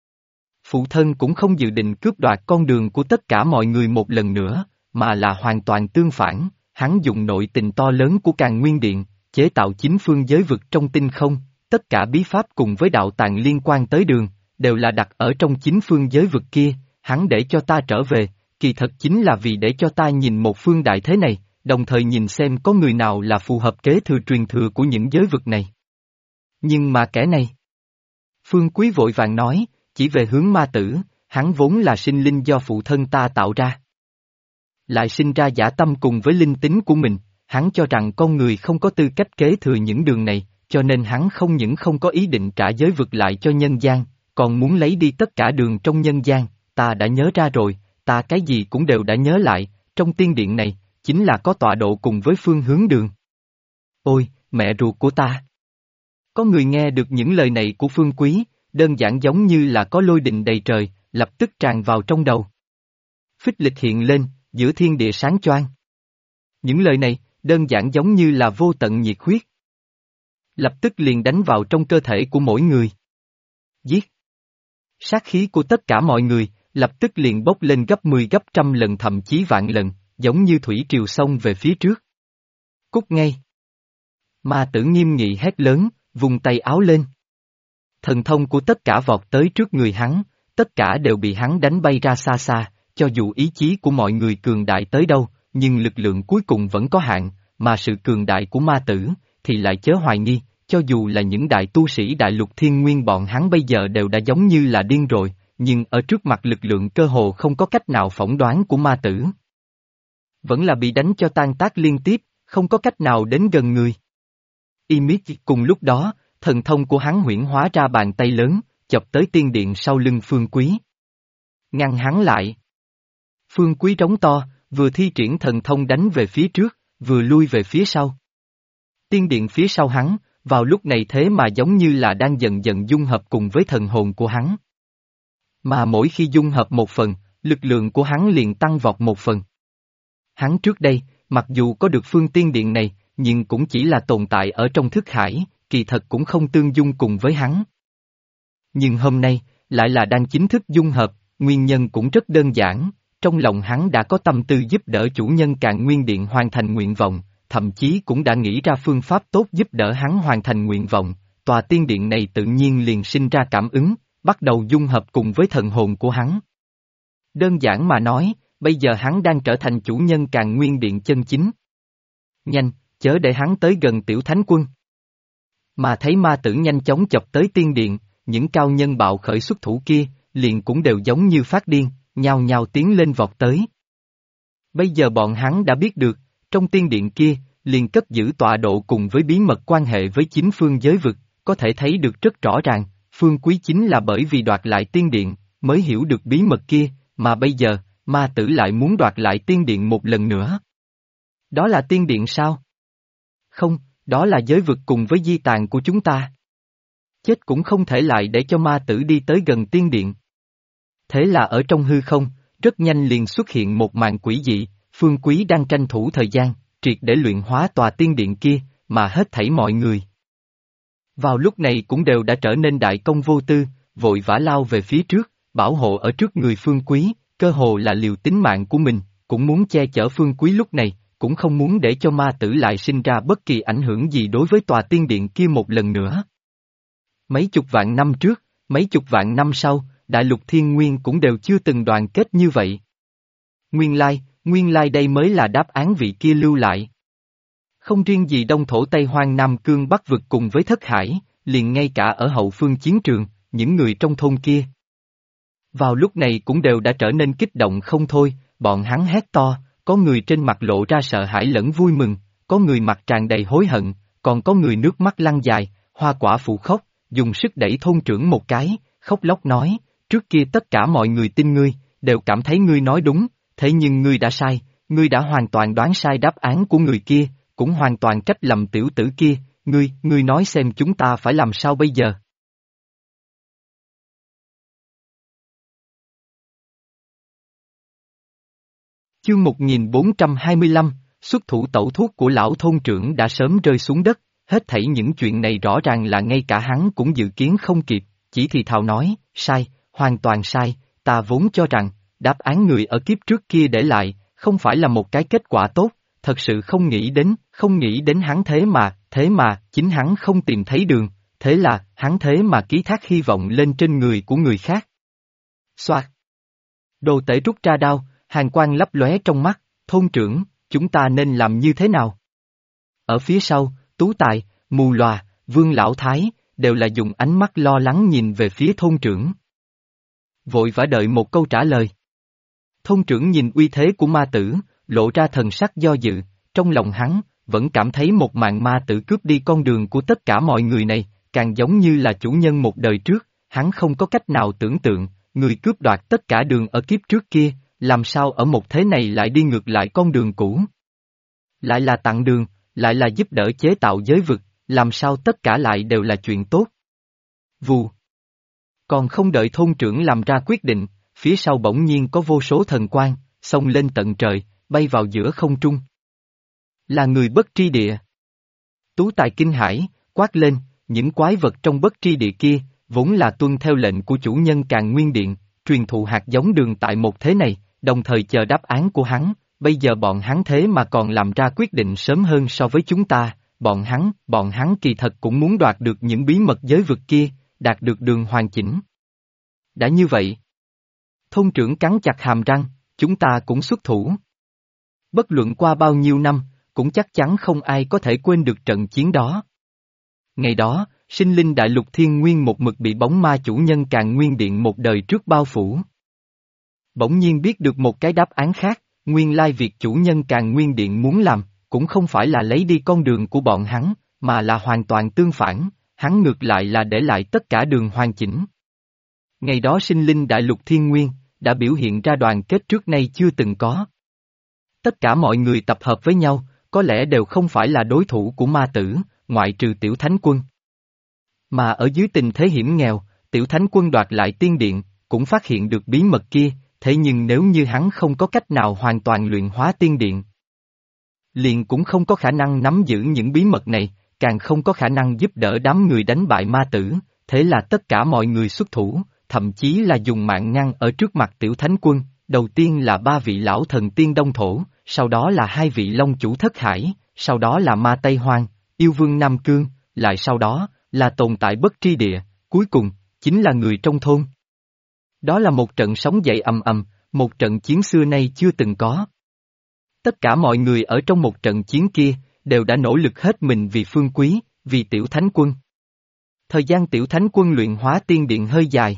phụ thân cũng không dự định cướp đoạt con đường của tất cả mọi người một lần nữa, mà là hoàn toàn tương phản, hắn dùng nội tình to lớn của Càn Nguyên Điện, chế tạo chính phương giới vực trong tinh không, tất cả bí pháp cùng với đạo tàng liên quan tới đường, đều là đặt ở trong chính phương giới vực kia, hắn để cho ta trở về, kỳ thật chính là vì để cho ta nhìn một phương đại thế này, đồng thời nhìn xem có người nào là phù hợp kế thừa truyền thừa của những giới vực này. Nhưng mà kẻ này, Phương Quý vội vàng nói, chỉ về hướng ma tử, hắn vốn là sinh linh do phụ thân ta tạo ra. Lại sinh ra dã tâm cùng với linh tính của mình, hắn cho rằng con người không có tư cách kế thừa những đường này, cho nên hắn không những không có ý định trả giới vực lại cho nhân gian, còn muốn lấy đi tất cả đường trong nhân gian, ta đã nhớ ra rồi, ta cái gì cũng đều đã nhớ lại, trong tiên điện này, chính là có tọa độ cùng với phương hướng đường. Ôi, mẹ ruột của ta! Có người nghe được những lời này của Phương Quý, đơn giản giống như là có lôi đình đầy trời, lập tức tràn vào trong đầu. Phích lịch hiện lên, giữa thiên địa sáng choang. Những lời này, đơn giản giống như là vô tận nhiệt huyết. Lập tức liền đánh vào trong cơ thể của mỗi người. Giết! Sát khí của tất cả mọi người, lập tức liền bốc lên gấp 10 gấp trăm lần thậm chí vạn lần, giống như thủy triều xông về phía trước. Cút ngay! Ma tử nghiêm nghị hét lớn, vùng tay áo lên. Thần thông của tất cả vọt tới trước người hắn, tất cả đều bị hắn đánh bay ra xa xa, cho dù ý chí của mọi người cường đại tới đâu, nhưng lực lượng cuối cùng vẫn có hạn, mà sự cường đại của ma tử, thì lại chớ hoài nghi, cho dù là những đại tu sĩ đại lục thiên nguyên bọn hắn bây giờ đều đã giống như là điên rồi, nhưng ở trước mặt lực lượng cơ hồ không có cách nào phỏng đoán của ma tử. Vẫn là bị đánh cho tan tác liên tiếp, không có cách nào đến gần người. Imit cùng lúc đó, thần thông của hắn huyễn hóa ra bàn tay lớn, chọc tới tiên điện sau lưng Phương Quý. Ngăn hắn lại. Phương Quý trống to, vừa thi triển thần thông đánh về phía trước, vừa lui về phía sau. Tiên điện phía sau hắn, vào lúc này thế mà giống như là đang dần dần dung hợp cùng với thần hồn của hắn. Mà mỗi khi dung hợp một phần, lực lượng của hắn liền tăng vọt một phần. Hắn trước đây, mặc dù có được phương tiên điện này, nhưng cũng chỉ là tồn tại ở trong thức hải, kỳ thật cũng không tương dung cùng với hắn. Nhưng hôm nay, lại là đang chính thức dung hợp, nguyên nhân cũng rất đơn giản, trong lòng hắn đã có tâm tư giúp đỡ chủ nhân Càn Nguyên Điện hoàn thành nguyện vọng, thậm chí cũng đã nghĩ ra phương pháp tốt giúp đỡ hắn hoàn thành nguyện vọng, tòa tiên điện này tự nhiên liền sinh ra cảm ứng, bắt đầu dung hợp cùng với thần hồn của hắn. Đơn giản mà nói, bây giờ hắn đang trở thành chủ nhân Càn Nguyên Điện chân chính. Nhanh, chớ để hắn tới gần tiểu thánh quân. Mà thấy ma tử nhanh chóng chọc tới tiên điện, những cao nhân bạo khởi xuất thủ kia, liền cũng đều giống như phát điên, nhao nhao tiến lên vọt tới. Bây giờ bọn hắn đã biết được, trong tiên điện kia, liền cất giữ tọa độ cùng với bí mật quan hệ với chính phương giới vực, có thể thấy được rất rõ ràng, Phương Quý chính là bởi vì đoạt lại tiên điện, mới hiểu được bí mật kia, mà bây giờ, ma tử lại muốn đoạt lại tiên điện một lần nữa. Đó là tiên điện sao? Không, đó là giới vực cùng với di tàn của chúng ta. Chết cũng không thể lại để cho ma tử đi tới gần tiên điện. Thế là ở trong hư không, rất nhanh liền xuất hiện một màn quỷ dị, Phương Quý đang tranh thủ thời gian, triệt để luyện hóa tòa tiên điện kia, mà hết thảy mọi người. Vào lúc này cũng đều đã trở nên đại công vô tư, vội vã lao về phía trước, bảo hộ ở trước người Phương Quý, cơ hồ là liều tính mạng của mình, cũng muốn che chở Phương Quý lúc này, cũng không muốn để cho ma tử lại sinh ra bất kỳ ảnh hưởng gì đối với tòa tiên điện kia một lần nữa. Mấy chục vạn năm trước, mấy chục vạn năm sau, đại lục thiên nguyên cũng đều chưa từng đoàn kết như vậy. Nguyên lai đây mới là đáp án vị kia lưu lại. Không riêng gì Đông Thổ Tây Hoang Nam Cương Bắc vực cùng với Thất Hải, liền ngay cả ở hậu phương chiến trường, những người trong thôn kia. Vào lúc này cũng đều đã trở nên kích động không thôi, bọn hắn hét to, có người trên mặt lộ ra sợ hãi lẫn vui mừng, có người mặt tràn đầy hối hận, còn có người nước mắt lăn dài, Hoa Quả Phụ khóc, dùng sức đẩy thôn trưởng một cái, khóc lóc nói, trước kia tất cả mọi người tin ngươi, đều cảm thấy ngươi nói đúng, thế nhưng ngươi đã sai, ngươi đã hoàn toàn đoán sai đáp án của người kia, cũng hoàn toàn trách lầm tiểu tử kia, ngươi nói xem chúng ta phải làm sao bây giờ? Chương 1425, xuất thủ tẩu thuốc của lão thôn trưởng đã sớm rơi xuống đất, hết thảy những chuyện này rõ ràng là ngay cả hắn cũng dự kiến không kịp, chỉ thì thào nói, sai, hoàn toàn sai, ta vốn cho rằng, đáp án người ở kiếp trước kia để lại, không phải là một cái kết quả tốt, thật sự không nghĩ đến hắn thế mà, chính hắn không tìm thấy đường, thế là, hắn thế mà ký thác hy vọng lên trên người của người khác. Xoạt. Đồ tể rút ra đao, hàn quang lấp lóe trong mắt, thôn trưởng, chúng ta nên làm như thế nào? Ở phía sau, Tú Tài, Mù Lòa, Vương Lão Thái, đều là dùng ánh mắt lo lắng nhìn về phía thôn trưởng. Vội vã đợi một câu trả lời. Thôn trưởng nhìn uy thế của ma tử, lộ ra thần sắc do dự, trong lòng hắn, vẫn cảm thấy một màn ma tử cướp đi con đường của tất cả mọi người này, càng giống như là chủ nhân một đời trước, hắn không có cách nào tưởng tượng, người cướp đoạt tất cả đường ở kiếp trước kia, làm sao ở một thế này lại đi ngược lại con đường cũ. Lại là tặng đường, lại là giúp đỡ chế tạo giới vực, làm sao tất cả lại đều là chuyện tốt. Vù. Còn không đợi thôn trưởng làm ra quyết định, phía sau bỗng nhiên có vô số thần quang, xông lên tận trời, bay vào giữa không trung. Là người bất tri địa. Tú Tài kinh hãi, quát lên, những quái vật trong bất tri địa kia, vốn là tuân theo lệnh của chủ nhân Càn Nguyên Điện, truyền thụ hạt giống đường tại một thế này, đồng thời chờ đáp án của hắn, bây giờ bọn hắn thế mà còn làm ra quyết định sớm hơn so với chúng ta, bọn hắn kỳ thật cũng muốn đoạt được những bí mật giới vực kia, đạt được đường hoàn chỉnh. Đã như vậy, thôn trưởng cắn chặt hàm răng, chúng ta cũng xuất thủ. Bất luận qua bao nhiêu năm, cũng chắc chắn không ai có thể quên được trận chiến đó. Ngày đó, sinh linh đại lục thiên nguyên một mực bị bóng ma chủ nhân Càn Nguyên Điện một đời trước bao phủ. Bỗng nhiên biết được một cái đáp án khác, nguyên lai việc chủ nhân Càn Nguyên Điện muốn làm, cũng không phải là lấy đi con đường của bọn hắn, mà là hoàn toàn tương phản, hắn ngược lại là để lại tất cả đường hoàn chỉnh. Ngày đó sinh linh đại lục thiên nguyên, đã biểu hiện ra đoàn kết trước nay chưa từng có. Tất cả mọi người tập hợp với nhau, có lẽ đều không phải là đối thủ của ma tử, ngoại trừ tiểu thánh quân. Mà ở dưới tình thế hiểm nghèo, tiểu thánh quân đoạt lại tiên điện, cũng phát hiện được bí mật kia, thế nhưng nếu như hắn không có cách nào hoàn toàn luyện hóa tiên điện, liền cũng không có khả năng nắm giữ những bí mật này, càng không có khả năng giúp đỡ đám người đánh bại ma tử, thế là tất cả mọi người xuất thủ, thậm chí là dùng mạng ngăn ở trước mặt tiểu thánh quân, đầu tiên là 3 vị lão thần tiên Đông Thổ, sau đó là 2 vị long chủ Thất Hải, sau đó là ma Tây Hoang, yêu vương Nam Cương, lại sau đó, là tồn tại bất tri địa, cuối cùng, chính là người trong thôn. Đó là một trận sóng dậy ầm ầm, một trận chiến xưa nay chưa từng có. Tất cả mọi người ở trong một trận chiến kia, đều đã nỗ lực hết mình vì Phương Quý, vì Tiểu Thánh Quân. Thời gian Tiểu Thánh Quân luyện hóa tiên điện hơi dài.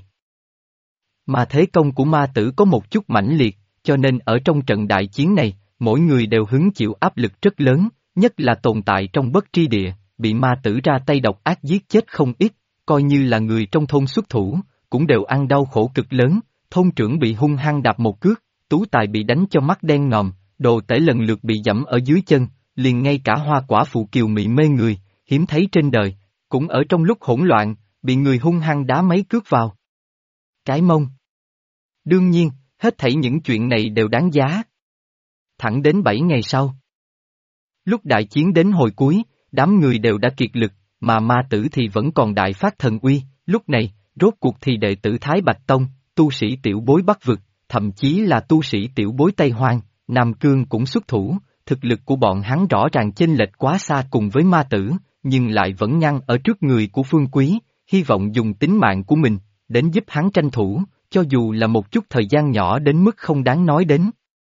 Mà thế công của ma tử có một chút mãnh liệt, cho nên ở trong trận đại chiến này, mỗi người đều hứng chịu áp lực rất lớn, nhất là tồn tại trong bất tri địa, bị ma tử ra tay độc ác giết chết không ít, coi như là người trong thôn xuất thủ, cũng đều ăn đau khổ cực lớn, thôn trưởng bị hung hăng đạp một cước, tú tài bị đánh cho mắt đen ngòm, đồ tể lần lượt bị giẫm ở dưới chân, liền ngay cả hoa quả phụ kiều mị mê người, hiếm thấy trên đời, cũng ở trong lúc hỗn loạn, bị người hung hăng đá mấy cước vào cái mông. Đương nhiên, hết thảy những chuyện này đều đáng giá. Thẳng đến 7 ngày sau. Lúc đại chiến đến hồi cuối, đám người đều đã kiệt lực, mà ma tử thì vẫn còn đại phát thần uy, lúc này, rốt cuộc thì đệ tử Thái Bạch Tông, tu sĩ tiểu bối Bắc Vực, thậm chí là tu sĩ tiểu bối Tây Hoang, Nam Cương cũng xuất thủ, thực lực của bọn hắn rõ ràng chênh lệch quá xa cùng với ma tử, nhưng lại vẫn ngăn ở trước người của Phương Quý, hy vọng dùng tính mạng của mình, đến giúp hắn tranh thủ, cho dù là một chút thời gian nhỏ đến mức không đáng nói đến.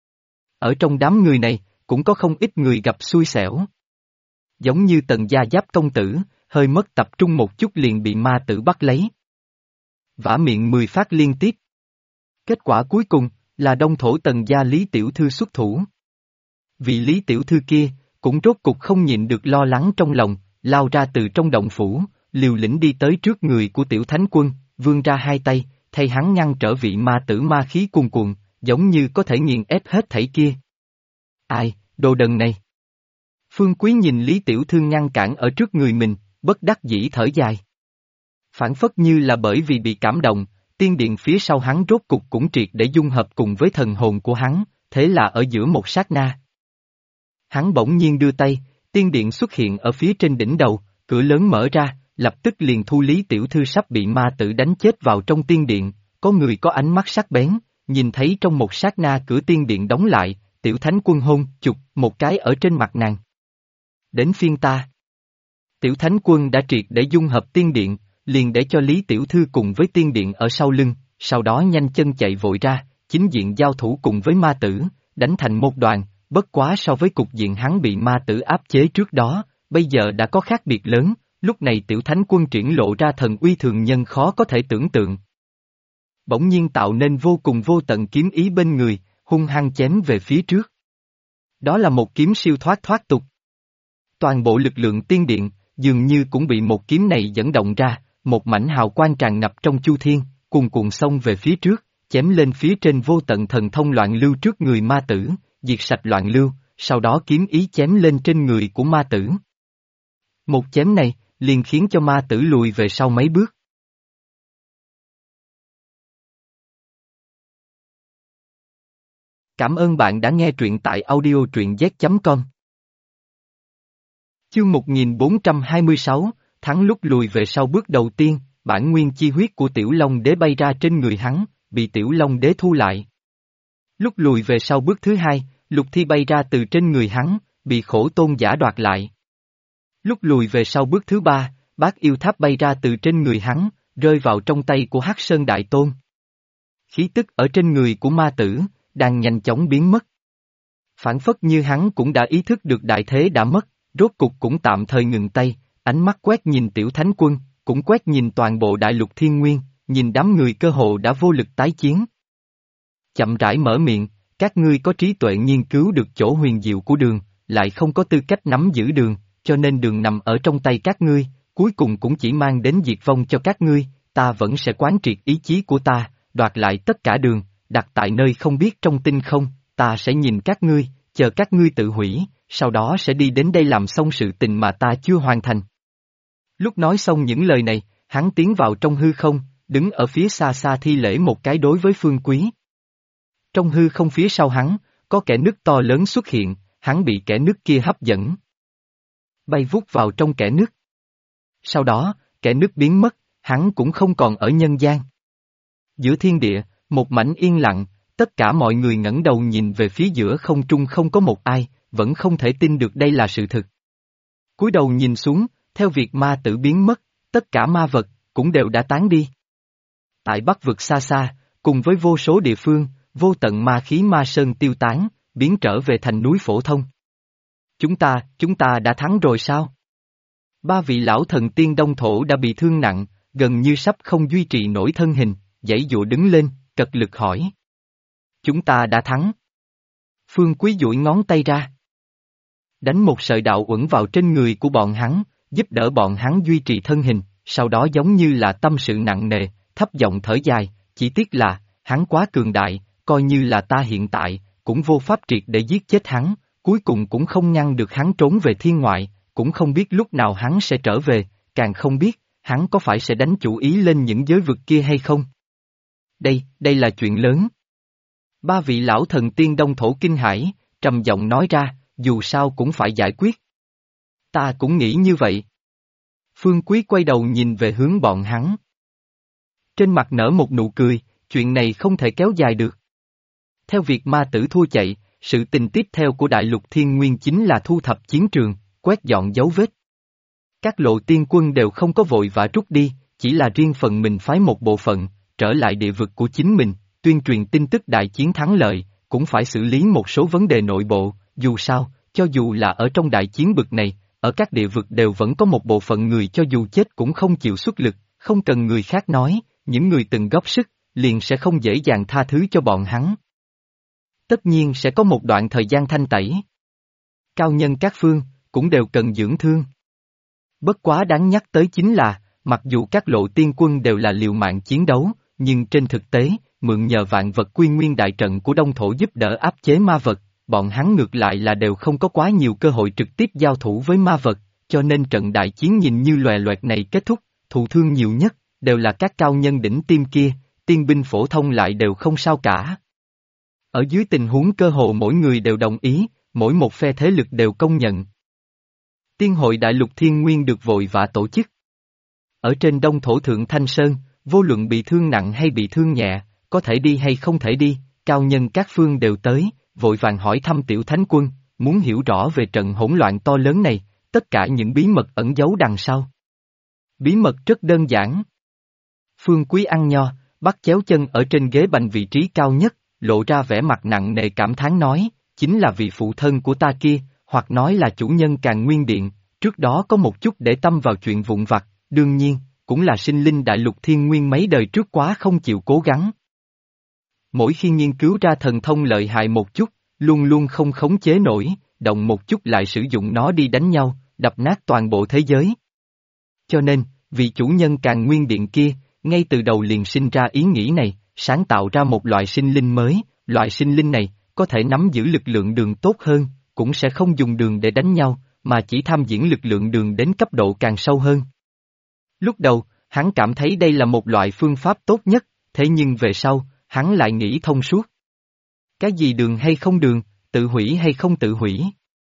Ở trong đám người này, cũng có không ít người gặp xui xẻo. Giống như Tần Gia Giáp công tử, hơi mất tập trung một chút liền bị ma tử bắt lấy. Vả miệng 10 phát liên tiếp. Kết quả cuối cùng, là đông thổ Tần Gia Lý Tiểu Thư xuất thủ. Vị Lý Tiểu Thư kia, cũng rốt cục không nhịn được lo lắng trong lòng, lao ra từ trong động phủ, liều lĩnh đi tới trước người của Tiểu Thánh Quân, vươn ra hai tay, thay hắn ngăn trở vị ma tử ma khí cuồn cuộn, giống như có thể nghiền ép hết thảy kia. Ai, đồ đần này! Phương Quý nhìn Lý Tiểu Thư ngăn cản ở trước người mình, bất đắc dĩ thở dài. Phản phất như là bởi vì bị cảm động, tiên điện phía sau hắn rốt cục cũng triệt để dung hợp cùng với thần hồn của hắn, thế là ở giữa một sát na. Hắn bỗng nhiên đưa tay, tiên điện xuất hiện ở phía trên đỉnh đầu, cửa lớn mở ra, lập tức liền thu Lý Tiểu Thư sắp bị ma tử đánh chết vào trong tiên điện, có người có ánh mắt sắc bén, nhìn thấy trong một sát na cửa tiên điện đóng lại, Tiểu Thánh Quân hôn, chụp, một cái ở trên mặt nàng. Đến phiên ta. Tiểu Thánh Quân đã triệt để dung hợp tiên điện, liền để cho Lý Tiểu Thư cùng với tiên điện ở sau lưng, sau đó nhanh chân chạy vội ra, chính diện giao thủ cùng với ma tử, đánh thành một đoàn, bất quá so với cục diện hắn bị ma tử áp chế trước đó, bây giờ đã có khác biệt lớn, lúc này Tiểu Thánh Quân triển lộ ra thần uy thường nhân khó có thể tưởng tượng. Bỗng nhiên tạo nên vô cùng vô tận kiếm ý bên người, hung hăng chém về phía trước. Đó là một kiếm siêu thoát tục. Toàn bộ lực lượng tiên điện, dường như cũng bị một kiếm này dẫn động ra, một mảnh hào quang tràn ngập trong chu thiên, cuồn cuộn xông về phía trước, chém lên phía trên vô tận thần thông loạn lưu trước người ma tử, diệt sạch loạn lưu, sau đó kiếm ý chém lên trên người của ma tử. Một chém này, liền khiến cho ma tử lùi về sau mấy bước. Cảm ơn bạn đã nghe truyện tại audio truyện z.com. Chương 1426, thắng lúc lùi về sau bước đầu tiên, bản nguyên chi huyết của Tiểu Long Đế bay ra trên người hắn, bị Tiểu Long Đế thu lại. Lúc lùi về sau bước thứ hai, lục thi bay ra từ trên người hắn, bị Khổ Tôn giả đoạt lại. Lúc lùi về sau bước thứ ba, Bát Yêu Tháp bay ra từ trên người hắn, rơi vào trong tay của Hắc Sơn Đại Tôn. Khí tức ở trên người của ma tử, đang nhanh chóng biến mất. Phản phất như hắn cũng đã ý thức được đại thế đã mất, rốt cục cũng tạm thời ngừng tay, ánh mắt quét nhìn Tiểu Thánh Quân, cũng quét nhìn toàn bộ đại lục thiên nguyên, nhìn đám người cơ hồ đã vô lực tái chiến. Chậm rãi mở miệng, các ngươi có trí tuệ nghiên cứu được chỗ huyền diệu của đường, lại không có tư cách nắm giữ đường, cho nên đường nằm ở trong tay các ngươi, cuối cùng cũng chỉ mang đến diệt vong cho các ngươi, ta vẫn sẽ quán triệt ý chí của ta, đoạt lại tất cả đường, đặt tại nơi không biết trong tinh không, ta sẽ nhìn các ngươi, chờ các ngươi tự hủy, sau đó sẽ đi đến đây làm xong sự tình mà ta chưa hoàn thành. Lúc nói xong những lời này, hắn tiến vào trong hư không, đứng ở phía xa xa thi lễ một cái đối với Phương Quý. Trong hư không phía sau hắn, có kẻ nước to lớn xuất hiện, hắn bị kẻ nước kia hấp dẫn. Bay vút vào trong kẻ nước. Sau đó, kẻ nước biến mất, hắn cũng không còn ở nhân gian. Giữa thiên địa, một mảnh yên lặng, tất cả mọi người ngẩng đầu nhìn về phía giữa không trung không có một ai, vẫn không thể tin được đây là sự thực. Cúi đầu nhìn xuống, theo việc ma tử biến mất, tất cả ma vật, cũng đều đã tán đi. Tại Bắc vực xa xa, cùng với vô số địa phương, vô tận ma khí ma sơn tiêu tán, biến trở về thành núi phổ thông. Chúng ta đã thắng rồi sao? Ba vị lão thần tiên Đông Thổ đã bị thương nặng, gần như sắp không duy trì nổi thân hình, giãy giụa đứng lên, cật lực hỏi. Chúng ta đã thắng. Phương Quý duỗi ngón tay ra. Đánh một sợi đạo uẩn vào trên người của bọn hắn, giúp đỡ bọn hắn duy trì thân hình, sau đó giống như là tâm sự nặng nề, thấp giọng thở dài, chỉ tiếc là, hắn quá cường đại, coi như là ta hiện tại, cũng vô pháp triệt để giết chết hắn, cuối cùng cũng không ngăn được hắn trốn về thiên ngoại, cũng không biết lúc nào hắn sẽ trở về, càng không biết, hắn có phải sẽ đánh chủ ý lên những giới vực kia hay không. Đây là chuyện lớn. Ba vị lão thần tiên Đông Thổ kinh hãi, trầm giọng nói ra, dù sao cũng phải giải quyết. Ta cũng nghĩ như vậy. Phương Quý quay đầu nhìn về hướng bọn hắn. Trên mặt nở một nụ cười, chuyện này không thể kéo dài được. Theo việc ma tử thua chạy, sự tình tiếp theo của Đại Lục Thiên Nguyên chính là thu thập chiến trường, quét dọn dấu vết. Các lộ tiên quân đều không có vội vã rút đi, chỉ là riêng phần mình phái một bộ phận, trở lại địa vực của chính mình, tuyên truyền tin tức đại chiến thắng lợi, cũng phải xử lý một số vấn đề nội bộ, dù sao, cho dù là ở trong đại chiến bực này, ở các địa vực đều vẫn có một bộ phận người cho dù chết cũng không chịu xuất lực, không cần người khác nói, những người từng góp sức, liền sẽ không dễ dàng tha thứ cho bọn hắn. Tất nhiên sẽ có một đoạn thời gian thanh tẩy. Cao nhân các phương, cũng đều cần dưỡng thương. Bất quá đáng nhắc tới chính là, mặc dù các lộ tiên quân đều là liều mạng chiến đấu, nhưng trên thực tế, mượn nhờ vạn vật quy nguyên đại trận của Đông Thổ giúp đỡ áp chế ma vật, bọn hắn ngược lại là đều không có quá nhiều cơ hội trực tiếp giao thủ với ma vật, cho nên trận đại chiến nhìn như loè loẹt này kết thúc, thụ thương nhiều nhất, đều là các cao nhân đỉnh tiêm kia, tiên binh phổ thông lại đều không sao cả. Ở dưới tình huống cơ hồ mỗi người đều đồng ý, mỗi một phe thế lực đều công nhận. Tiên hội Đại Lục Thiên Nguyên được vội vã tổ chức. Ở trên Đông Thổ Thượng Thanh Sơn, vô luận bị thương nặng hay bị thương nhẹ, có thể đi hay không thể đi, cao nhân các phương đều tới, vội vàng hỏi thăm Tiểu Thánh Quân, muốn hiểu rõ về trận hỗn loạn to lớn này, tất cả những bí mật ẩn giấu đằng sau. Bí mật rất đơn giản. Phương Quý ăn nho, bắt chéo chân ở trên ghế bành vị trí cao nhất, lộ ra vẻ mặt nặng nề cảm thán nói, chính là vị phụ thân của ta kia, hoặc nói là chủ nhân Càn Nguyên Điện, trước đó có một chút để tâm vào chuyện vụn vặt, đương nhiên, cũng là sinh linh Đại Lục Thiên Nguyên mấy đời trước quá không chịu cố gắng. Mỗi khi nghiên cứu ra thần thông lợi hại một chút, luôn luôn không khống chế nổi, động một chút lại sử dụng nó đi đánh nhau, đập nát toàn bộ thế giới. Cho nên, vị chủ nhân Càn Nguyên Điện kia, ngay từ đầu liền sinh ra ý nghĩ này, sáng tạo ra một loại sinh linh mới, loại sinh linh này, có thể nắm giữ lực lượng đường tốt hơn, cũng sẽ không dùng đường để đánh nhau, mà chỉ tham diễn lực lượng đường đến cấp độ càng sâu hơn. Lúc đầu, hắn cảm thấy đây là một loại phương pháp tốt nhất, thế nhưng về sau, hắn lại nghĩ thông suốt. Cái gì đường hay không đường, tự hủy hay không tự hủy?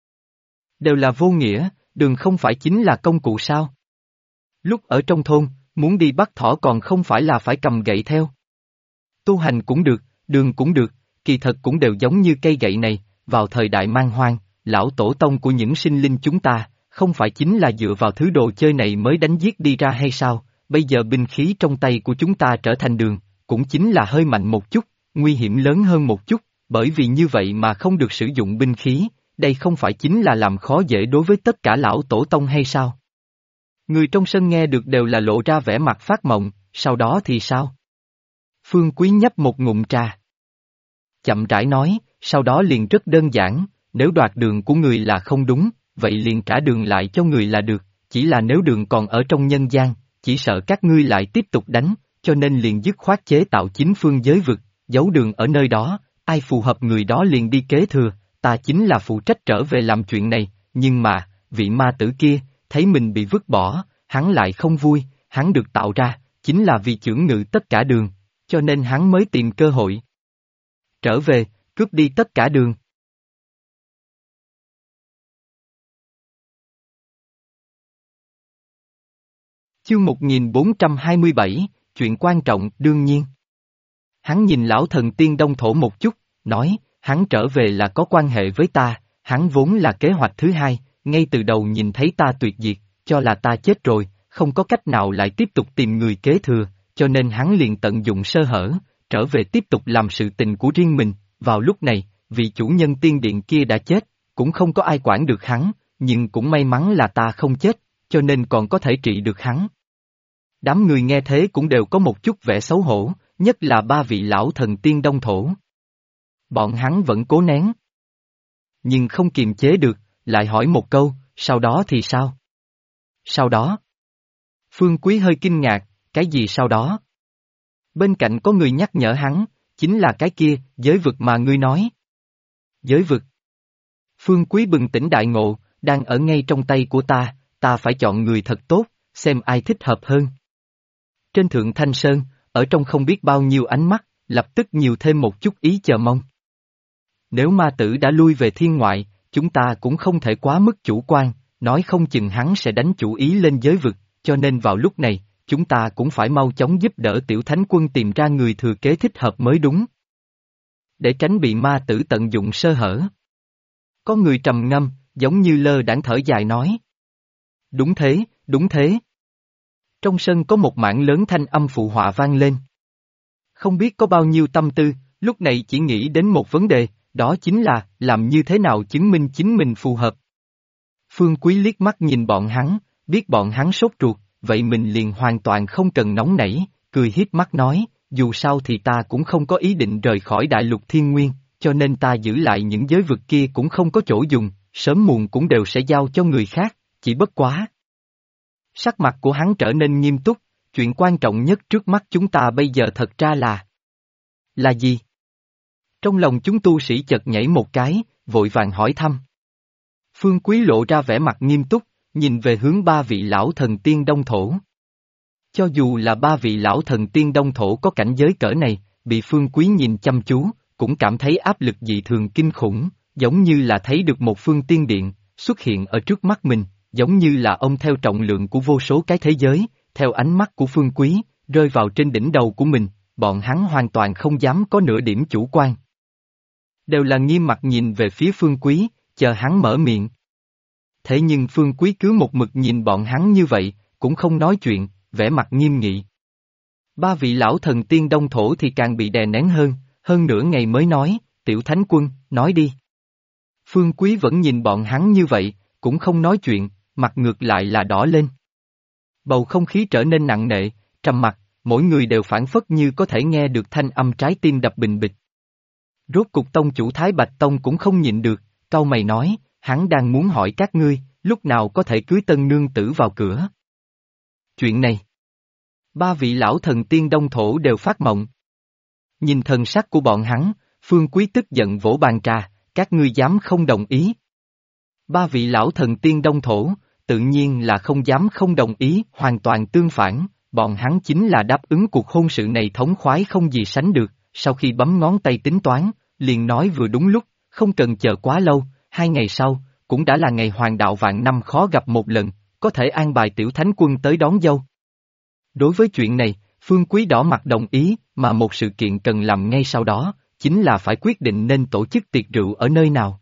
Đều là vô nghĩa, đường không phải chính là công cụ sao? Lúc ở trong thôn, muốn đi bắt thỏ còn không phải là phải cầm gậy theo. Tu hành cũng được, đường cũng được, kỳ thật cũng đều giống như cây gậy này, vào thời đại man hoang, lão tổ tông của những sinh linh chúng ta, không phải chính là dựa vào thứ đồ chơi này mới đánh giết đi ra hay sao, bây giờ binh khí trong tay của chúng ta trở thành đường, cũng chính là hơi mạnh một chút, nguy hiểm lớn hơn một chút, bởi vì như vậy mà không được sử dụng binh khí, đây không phải chính là làm khó dễ đối với tất cả lão tổ tông hay sao? Người trong sân nghe được đều là lộ ra vẻ mặt phát mộng, sau đó thì sao? Phương Quý nhấp một ngụm trà. Chậm rãi nói, sau đó liền rất đơn giản, nếu đoạt đường của người là không đúng, vậy liền trả đường lại cho người là được, chỉ là nếu đường còn ở trong nhân gian, chỉ sợ các ngươi lại tiếp tục đánh, cho nên liền dứt khoát chế tạo chính phương giới vực, giấu đường ở nơi đó, ai phù hợp người đó liền đi kế thừa, ta chính là phụ trách trở về làm chuyện này, nhưng mà, vị ma tử kia, thấy mình bị vứt bỏ, hắn lại không vui, hắn được tạo ra, chính là vì chưởng ngự tất cả đường, cho nên hắn mới tìm cơ hội. Trở về, cướp đi tất cả đường. Chương 1427, chuyện quan trọng, đương nhiên. Hắn nhìn lão thần tiên Đông Thổ một chút, nói, hắn trở về là có quan hệ với ta, hắn vốn là kế hoạch thứ hai, ngay từ đầu nhìn thấy ta tuyệt diệt, cho là ta chết rồi, không có cách nào lại tiếp tục tìm người kế thừa, cho nên hắn liền tận dụng sơ hở, trở về tiếp tục làm sự tình của riêng mình, vào lúc này, vị chủ nhân tiên điện kia đã chết, cũng không có ai quản được hắn, nhưng cũng may mắn là ta không chết, cho nên còn có thể trị được hắn. Đám người nghe thế cũng đều có một chút vẻ xấu hổ, nhất là ba vị lão thần tiên đông thổ. Bọn hắn vẫn cố nén. Nhưng không kiềm chế được, lại hỏi một câu, sau đó thì sao? Sau đó? Phương Quý hơi kinh ngạc, cái gì sau đó? Bên cạnh có người nhắc nhở hắn, chính là cái kia, giới vực mà ngươi nói. Giới vực. Phương Quý bừng tỉnh đại ngộ, đang ở ngay trong tay của ta phải chọn người thật tốt, xem ai thích hợp hơn. Trên Thượng Thanh Sơn, ở trong không biết bao nhiêu ánh mắt, lập tức nhiều thêm một chút ý chờ mong. Nếu ma tử đã lui về thiên ngoại, chúng ta cũng không thể quá mức chủ quan, nói không chừng hắn sẽ đánh chủ ý lên giới vực, cho nên vào lúc này, chúng ta cũng phải mau chóng giúp đỡ tiểu thánh quân tìm ra người thừa kế thích hợp mới đúng. Để tránh bị ma tử tận dụng sơ hở. Có người trầm ngâm, giống như lơ đãng thở dài nói. Đúng thế, đúng thế. Trong sân có một mảng lớn thanh âm phụ họa vang lên. Không biết có bao nhiêu tâm tư, lúc này chỉ nghĩ đến một vấn đề, đó chính là làm như thế nào chứng minh chính mình phù hợp. Phương Quý liếc mắt nhìn bọn hắn, biết bọn hắn sốt ruột, vậy mình liền hoàn toàn không cần nóng nảy, cười hiếp mắt nói, dù sao thì ta cũng không có ý định rời khỏi đại lục thiên nguyên, cho nên ta giữ lại những giới vực kia cũng không có chỗ dùng, sớm muộn cũng đều sẽ giao cho người khác, chỉ bất quá. Sắc mặt của hắn trở nên nghiêm túc, chuyện quan trọng nhất trước mắt chúng ta bây giờ thật ra là... Là gì? Trong lòng chúng tu sĩ chợt nhảy một cái, vội vàng hỏi thăm. Phương Quý lộ ra vẻ mặt nghiêm túc, nhìn về hướng ba vị lão thần tiên đông thổ. Cho dù là ba vị lão thần tiên đông thổ có cảnh giới cỡ này, bị Phương Quý nhìn chăm chú, cũng cảm thấy áp lực dị thường kinh khủng, giống như là thấy được một phương tiên điện, xuất hiện ở trước mắt mình, giống như là ông theo trọng lượng của vô số cái thế giới, theo ánh mắt của Phương Quý, rơi vào trên đỉnh đầu của mình, bọn hắn hoàn toàn không dám có nửa điểm chủ quan. Đều là nghiêm mặt nhìn về phía Phương Quý, chờ hắn mở miệng. Thế nhưng Phương Quý cứ một mực nhìn bọn hắn như vậy, cũng không nói chuyện, vẻ mặt nghiêm nghị. Ba vị lão thần tiên đông thổ thì càng bị đè nén hơn nửa ngày mới nói, tiểu thánh quân, nói đi. Phương Quý vẫn nhìn bọn hắn như vậy, cũng không nói chuyện, mặt ngược lại là đỏ lên. Bầu không khí trở nên nặng nề, trầm mặc, mỗi người đều phảng phất như có thể nghe được thanh âm trái tim đập bình bịch. Rốt cục tông chủ Thái Bạch Tông cũng không nhịn được, cau mày nói, hắn đang muốn hỏi các ngươi, lúc nào có thể cưới tân nương tử vào cửa. Chuyện này. Ba vị lão thần tiên đông thổ đều phát mộng. Nhìn thần sắc của bọn hắn, Phương Quý tức giận vỗ bàn trà, các ngươi dám không đồng ý. Ba vị lão thần tiên đông thổ, tự nhiên là không dám không đồng ý, hoàn toàn tương phản, bọn hắn chính là đáp ứng cuộc hôn sự này thống khoái không gì sánh được, sau khi bấm ngón tay tính toán, liền nói vừa đúng lúc, không cần chờ quá lâu, 2 ngày sau, cũng đã là ngày hoàng đạo vạn năm khó gặp một lần, có thể an bài tiểu thánh quân tới đón dâu. Đối với chuyện này, Phương Quý đỏ mặt đồng ý, mà một sự kiện cần làm ngay sau đó, chính là phải quyết định nên tổ chức tiệc rượu ở nơi nào.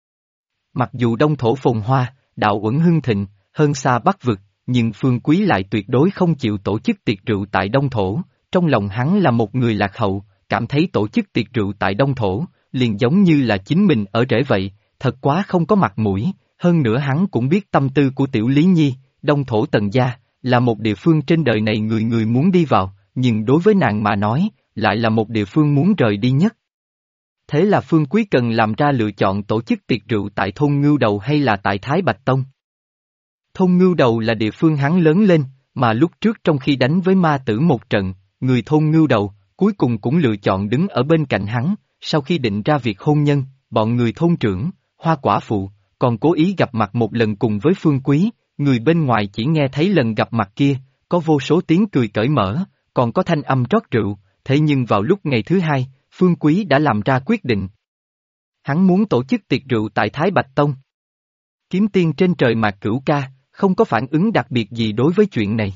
Mặc dù đông thổ phồn hoa, đạo uẩn hưng thịnh, hơn xa bắc vực, nhưng Phương Quý lại tuyệt đối không chịu tổ chức tiệc rượu tại đông thổ, trong lòng hắn là một người lạc hậu, cảm thấy tổ chức tiệc rượu tại đông thổ, liền giống như là chính mình ở rễ vậy, thật quá không có mặt mũi, hơn nữa hắn cũng biết tâm tư của tiểu Lý Nhi, đông thổ Tần gia, là một địa phương trên đời này người người muốn đi vào, nhưng đối với nàng mà nói, lại là một địa phương muốn rời đi nhất. Thế là Phương Quý cần làm ra lựa chọn tổ chức tiệc rượu tại thôn Ngưu Đầu hay là tại Thái Bạch Tông. Thôn Ngưu Đầu là địa phương hắn lớn lên, mà lúc trước trong khi đánh với ma tử một trận, người thôn Ngưu Đầu, cuối cùng cũng lựa chọn đứng ở bên cạnh hắn, sau khi định ra việc hôn nhân, bọn người thôn trưởng, Hoa Quả Phụ, còn cố ý gặp mặt một lần cùng với Phương Quý, người bên ngoài chỉ nghe thấy lần gặp mặt kia, có vô số tiếng cười cởi mở, còn có thanh âm rót rượu, thế nhưng vào lúc ngày thứ 2, Phương Quý đã làm ra quyết định. Hắn muốn tổ chức tiệc rượu tại Thái Bạch Tông. Kiếm tiên trên trời Mạc Cửu Ca, không có phản ứng đặc biệt gì đối với chuyện này.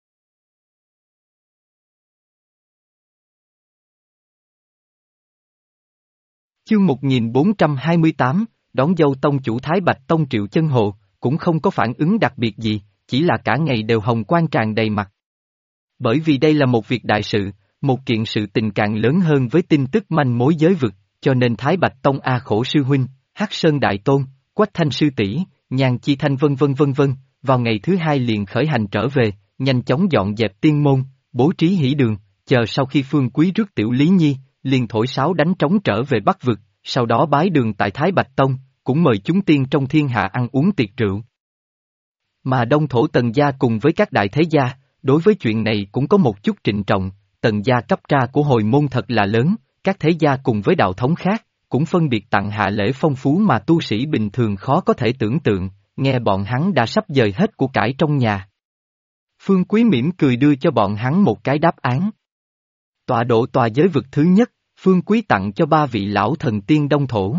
Chương 1428, đón dâu tông chủ Thái Bạch Tông Triệu Chân Hồ, cũng không có phản ứng đặc biệt gì, chỉ là cả ngày đều hồng quang tràn đầy mặt. Bởi vì đây là một việc đại sự, một kiện sự tình càng lớn hơn với tin tức manh mối giới vực, cho nên Thái Bạch Tông A Khổ Sư Huynh, Hắc Sơn Đại Tôn, Quách Thanh sư tỷ, Nhàn Chi Thanh vân vân vân vân, vào ngày thứ hai liền khởi hành trở về, nhanh chóng dọn dẹp tiên môn, bố trí hỷ đường, chờ sau khi Phương Quý rước Tiểu Lý Nhi, liền thổi sáo đánh trống trở về Bắc Vực, sau đó bái đường tại Thái Bạch Tông, cũng mời chúng tiên trong thiên hạ ăn uống tiệc rượu. Mà Đông Thổ Tần gia cùng với các đại thế gia, đối với chuyện này cũng có một chút trịnh trọng, Tần gia cấp tra của hồi môn thật là lớn, các thế gia cùng với đạo thống khác, cũng phân biệt tặng hạ lễ phong phú mà tu sĩ bình thường khó có thể tưởng tượng, nghe bọn hắn đã sắp dời hết của cải trong nhà. Phương Quý mỉm cười đưa cho bọn hắn một cái đáp án. Tọa độ tòa giới vực thứ nhất, Phương Quý tặng cho 3 vị lão thần tiên Đông Thổ.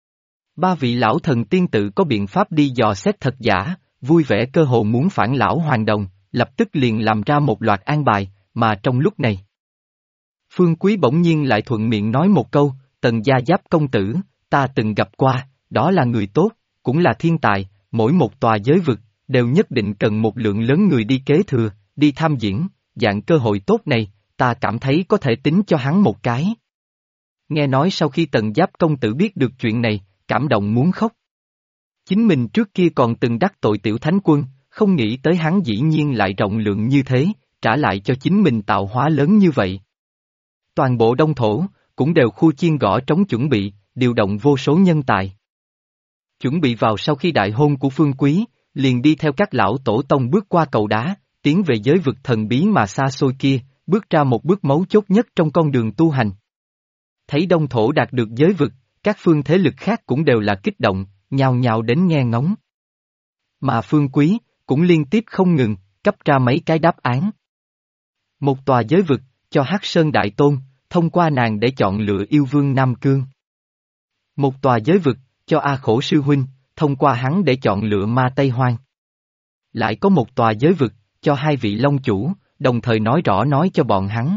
3 vị lão thần tiên tự có biện pháp đi dò xét thật giả, vui vẻ cơ hồ muốn phản lão hoàng đồng, lập tức liền làm ra một loạt an bài, mà trong lúc này. Phương Quý bỗng nhiên lại thuận miệng nói một câu, Tần gia Giáp công tử, ta từng gặp qua, đó là người tốt, cũng là thiên tài, mỗi một tòa giới vực, đều nhất định cần một lượng lớn người đi kế thừa, đi tham diễn, dạng cơ hội tốt này, ta cảm thấy có thể tính cho hắn một cái. Nghe nói sau khi Tần Giáp công tử biết được chuyện này, cảm động muốn khóc. Chính mình trước kia còn từng đắc tội Tiểu Thánh Quân, không nghĩ tới hắn dĩ nhiên lại rộng lượng như thế, trả lại cho chính mình tạo hóa lớn như vậy. Toàn bộ Đông Thổ, cũng đều khu chiên gõ trống chuẩn bị, điều động vô số nhân tài. Chuẩn bị vào sau khi đại hôn của Phương Quý, liền đi theo các lão tổ tông bước qua cầu đá, tiến về giới vực thần bí mà xa xôi kia, bước ra một bước mấu chốt nhất trong con đường tu hành. Thấy Đông Thổ đạt được giới vực, các phương thế lực khác cũng đều là kích động, nhào nhào đến nghe ngóng. Mà Phương Quý, cũng liên tiếp không ngừng, cấp ra mấy cái đáp án. Một tòa giới vực, cho Hắc Sơn Đại Tôn, thông qua nàng để chọn lựa yêu vương Nam Cương. Một tòa giới vực, cho A Khổ Sư Huynh, thông qua hắn để chọn lựa ma Tây Hoang. Lại có một tòa giới vực, cho 2 vị Long Chủ, đồng thời nói rõ nói cho bọn hắn.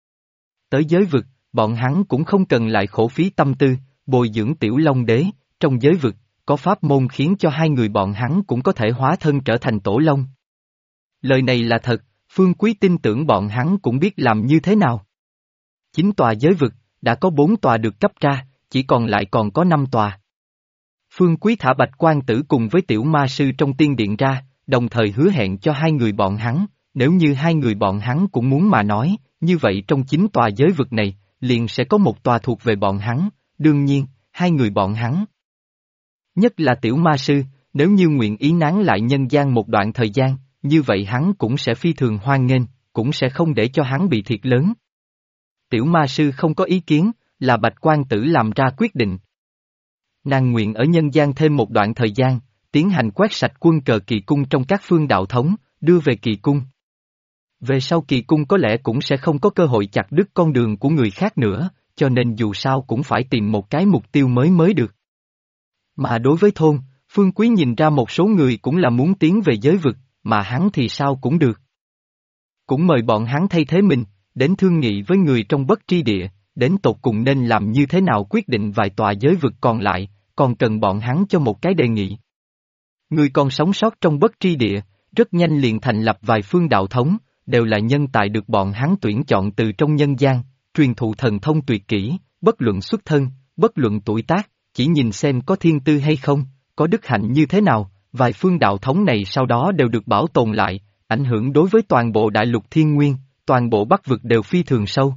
Tới giới vực, bọn hắn cũng không cần lại khổ phí tâm tư, bồi dưỡng Tiểu Long Đế, trong giới vực, có pháp môn khiến cho 2 người bọn hắn cũng có thể hóa thân trở thành Tổ Long. Lời này là thật, Phương Quý tin tưởng bọn hắn cũng biết làm như thế nào. 9 tòa giới vực, đã có 4 tòa được cấp ra, chỉ còn lại còn có 5 tòa. Phương Quý thả Bạch Quan Tử cùng với Tiểu Ma Sư trong tiên điện ra, đồng thời hứa hẹn cho 2 người bọn hắn, nếu như 2 người bọn hắn cũng muốn mà nói, như vậy trong 9 tòa giới vực này, liền sẽ có một tòa thuộc về bọn hắn, đương nhiên, 2 người bọn hắn. Nhất là Tiểu Ma Sư, nếu như nguyện ý nán lại nhân gian một đoạn thời gian, như vậy hắn cũng sẽ phi thường hoan nghênh, cũng sẽ không để cho hắn bị thiệt lớn. Tiểu Ma Sư không có ý kiến, là Bạch Quan Tử làm ra quyết định. Nàng nguyện ở nhân gian thêm một đoạn thời gian, tiến hành quét sạch quân cờ kỳ cung trong các phương đạo thống, đưa về kỳ cung. Về sau kỳ cung có lẽ cũng sẽ không có cơ hội chặt đứt con đường của người khác nữa, cho nên dù sao cũng phải tìm một cái mục tiêu mới được. Mà đối với thôn, Phương Quý nhìn ra một số người cũng là muốn tiến về giới vực, mà hắn thì sao cũng được. Cũng mời bọn hắn thay thế mình, đến thương nghị với người trong Bất Tri Địa, đến tột cùng nên làm như thế nào quyết định vài tòa giới vực còn lại, còn cần bọn hắn cho một cái đề nghị. Người còn sống sót trong Bất Tri Địa, rất nhanh liền thành lập vài phương đạo thống, đều là nhân tài được bọn hắn tuyển chọn từ trong nhân gian, truyền thụ thần thông tuyệt kỹ, bất luận xuất thân, bất luận tuổi tác, chỉ nhìn xem có thiên tư hay không, có đức hạnh như thế nào, vài phương đạo thống này sau đó đều được bảo tồn lại, ảnh hưởng đối với toàn bộ đại lục thiên nguyên, toàn bộ Bắc vực đều phi thường sâu.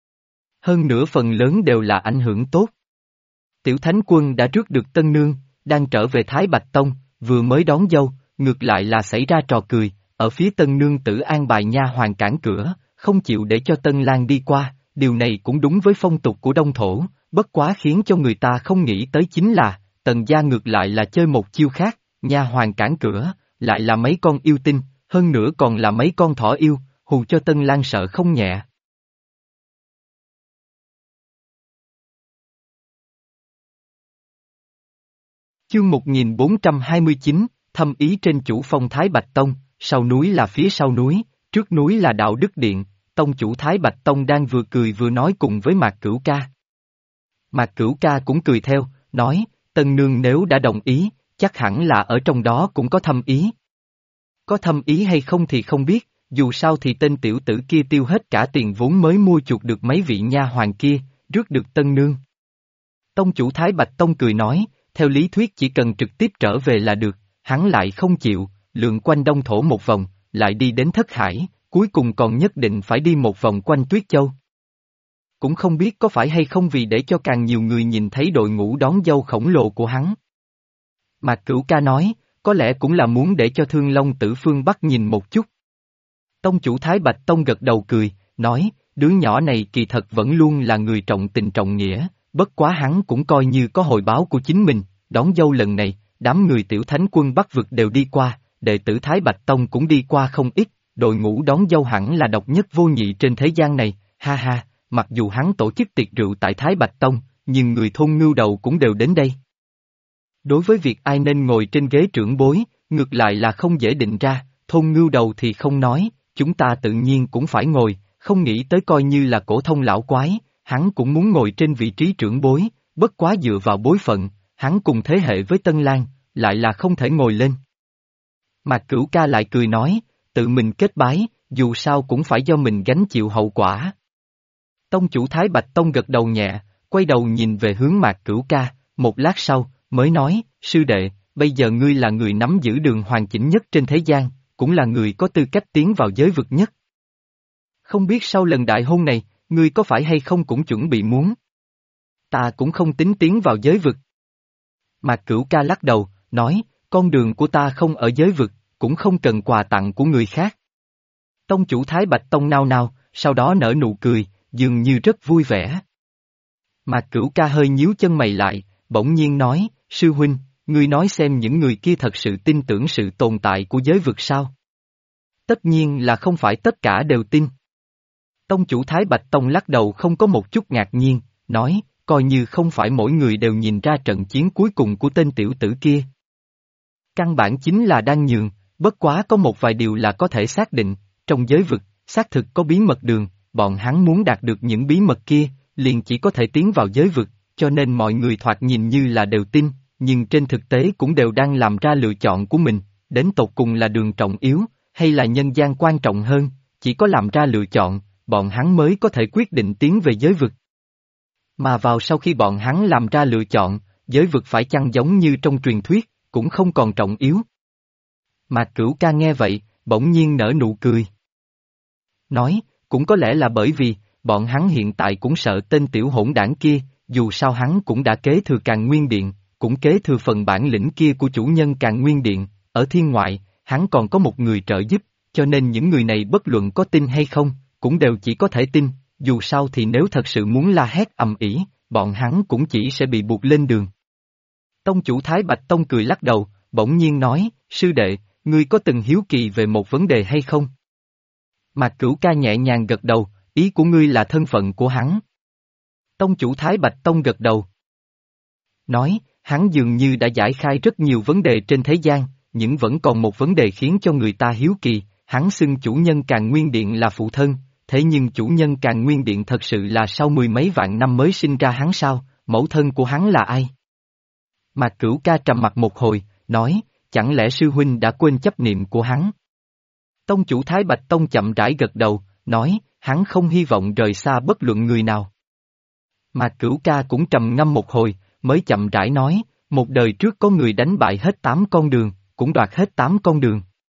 Hơn nữa phần lớn đều là ảnh hưởng tốt. Tiểu Thánh Quân đã rước được tân nương, đang trở về Thái Bạch Tông, vừa mới đón dâu, ngược lại là xảy ra trò cười, ở phía tân nương tử an bài nha hoàn cản cửa, không chịu để cho Tân Lang đi qua, điều này cũng đúng với phong tục của Đông Thổ, bất quá khiến cho người ta không nghĩ tới chính là, Tần gia ngược lại là chơi một chiêu khác, nha hoàn cản cửa, lại là mấy con yêu tinh, hơn nữa còn là mấy con thỏ yêu, hù cho Tân Lang sợ không nhẹ. Chương 1429, thâm ý trên chủ phong Thái Bạch Tông, sau núi là phía sau núi, trước núi là Đạo Đức Điện, tông chủ Thái Bạch Tông đang vừa cười vừa nói cùng với Mạc Cửu Ca. Mạc Cửu Ca cũng cười theo, nói, Tân nương nếu đã đồng ý, chắc hẳn là ở trong đó cũng có thâm ý. Có thâm ý hay không thì không biết, dù sao thì tên tiểu tử kia tiêu hết cả tiền vốn mới mua chuộc được mấy vị nha hoàn kia, rước được Tân nương. Tông chủ Thái Bạch Tông cười nói, theo lý thuyết chỉ cần trực tiếp trở về là được, hắn lại không chịu, lượn quanh Đông Thổ một vòng, lại đi đến Thất Hải, cuối cùng còn nhất định phải đi một vòng quanh Tuyết Châu. Cũng không biết có phải hay không vì để cho càng nhiều người nhìn thấy đội ngũ đón dâu khổng lồ của hắn. Mạc Cửu Ca nói, có lẽ cũng là muốn để cho Thương Long Tử phương Bắc nhìn một chút. Tông chủ Thái Bạch Tông gật đầu cười, nói, đứa nhỏ này kỳ thật vẫn luôn là người trọng tình trọng nghĩa, bất quá hắn cũng coi như có hồi báo của chính mình, đón dâu lần này, đám người tiểu thánh quân Bắc vực đều đi qua, đệ tử Thái Bạch Tông cũng đi qua không ít, đội ngũ đón dâu hẳn là độc nhất vô nhị trên thế gian này, ha ha, mặc dù hắn tổ chức tiệc rượu tại Thái Bạch Tông, nhưng người thôn ngưu đầu cũng đều đến đây. Đối với việc ai nên ngồi trên ghế trưởng bối, ngược lại là không dễ định ra, thôn ngưu đầu thì không nói, chúng ta tự nhiên cũng phải ngồi, không nghĩ tới coi như là cổ thông lão quái, hắn cũng muốn ngồi trên vị trí trưởng bối, bất quá dựa vào bối phận, hắn cùng thế hệ với Tân Lang, lại là không thể ngồi lên. Mạc Cửu Ca lại cười nói, tự mình kết bái, dù sao cũng phải do mình gánh chịu hậu quả. Tông chủ Thái Bạch Tông gật đầu nhẹ, quay đầu nhìn về hướng Mạc Cửu Ca, một lát sau, mới nói, sư đệ, bây giờ ngươi là người nắm giữ đường hoàn chỉnh nhất trên thế gian, cũng là người có tư cách tiến vào giới vực nhất. Không biết sau lần đại hôn này, ngươi có phải hay không cũng chuẩn bị muốn? Ta cũng không tính tiến vào giới vực. Mạc Cửu Ca lắc đầu, nói, con đường của ta không ở giới vực, cũng không cần quà tặng của người khác. Tông chủ Thái Bạch Tông nao nao, sau đó nở nụ cười, dường như rất vui vẻ. Mạc Cửu Ca hơi nhíu chân mày lại, bỗng nhiên nói, sư huynh, ngươi nói xem những người kia thật sự tin tưởng sự tồn tại của giới vực sao? Tất nhiên là không phải tất cả đều tin. Tông chủ Thái Bạch Tông lắc đầu không có một chút ngạc nhiên, nói, coi như không phải mỗi người đều nhìn ra trận chiến cuối cùng của tên tiểu tử kia. Căn bản chính là đang nhường, bất quá có một vài điều là có thể xác định, trong giới vực, xác thực có bí mật đường, bọn hắn muốn đạt được những bí mật kia, liền chỉ có thể tiến vào giới vực, cho nên mọi người thoạt nhìn như là đều tin, nhưng trên thực tế cũng đều đang làm ra lựa chọn của mình, đến tột cùng là đường trọng yếu, hay là nhân gian quan trọng hơn, chỉ có làm ra lựa chọn, bọn hắn mới có thể quyết định tiến về giới vực. Mà vào sau khi bọn hắn làm ra lựa chọn, giới vực phải chăng giống như trong truyền thuyết, cũng không còn trọng yếu. Mạc Cửu Ca nghe vậy, bỗng nhiên nở nụ cười. Nói, cũng có lẽ là bởi vì, bọn hắn hiện tại cũng sợ tên tiểu hỗn đảng kia, dù sao hắn cũng đã kế thừa Càn Nguyên Điện, cũng kế thừa phần bản lĩnh kia của chủ nhân Càn Nguyên Điện, ở thiên ngoại, hắn còn có một người trợ giúp, cho nên những người này bất luận có tin hay không, cũng đều chỉ có thể tin, dù sao thì nếu thật sự muốn la hét ầm ĩ, bọn hắn cũng chỉ sẽ bị buộc lên đường. Tông chủ Thái Bạch Tông cười lắc đầu, bỗng nhiên nói, sư đệ, ngươi có từng hiếu kỳ về một vấn đề hay không? Mạc Cửu Ca nhẹ nhàng gật đầu, ý của ngươi là thân phận của hắn. Tông chủ Thái Bạch Tông gật đầu. Nói, hắn dường như đã giải khai rất nhiều vấn đề trên thế gian, nhưng vẫn còn một vấn đề khiến cho người ta hiếu kỳ, hắn xưng chủ nhân Càn Nguyên Điện là phụ thân, thế nhưng chủ nhân Càn Nguyên Điện thật sự là sau mười mấy vạn năm mới sinh ra hắn sao, mẫu thân của hắn là ai? Mạc Cửu Ca trầm mặt một hồi, nói, chẳng lẽ sư huynh đã quên chấp niệm của hắn? Tông chủ Thái Bạch Tông chậm rãi gật đầu, nói, hắn không hy vọng rời xa bất luận người nào. Mạc Cửu Ca cũng trầm ngâm một hồi, mới chậm rãi nói, một đời trước có người đánh bại hết 8 con đường, cũng đoạt hết 8 con đường.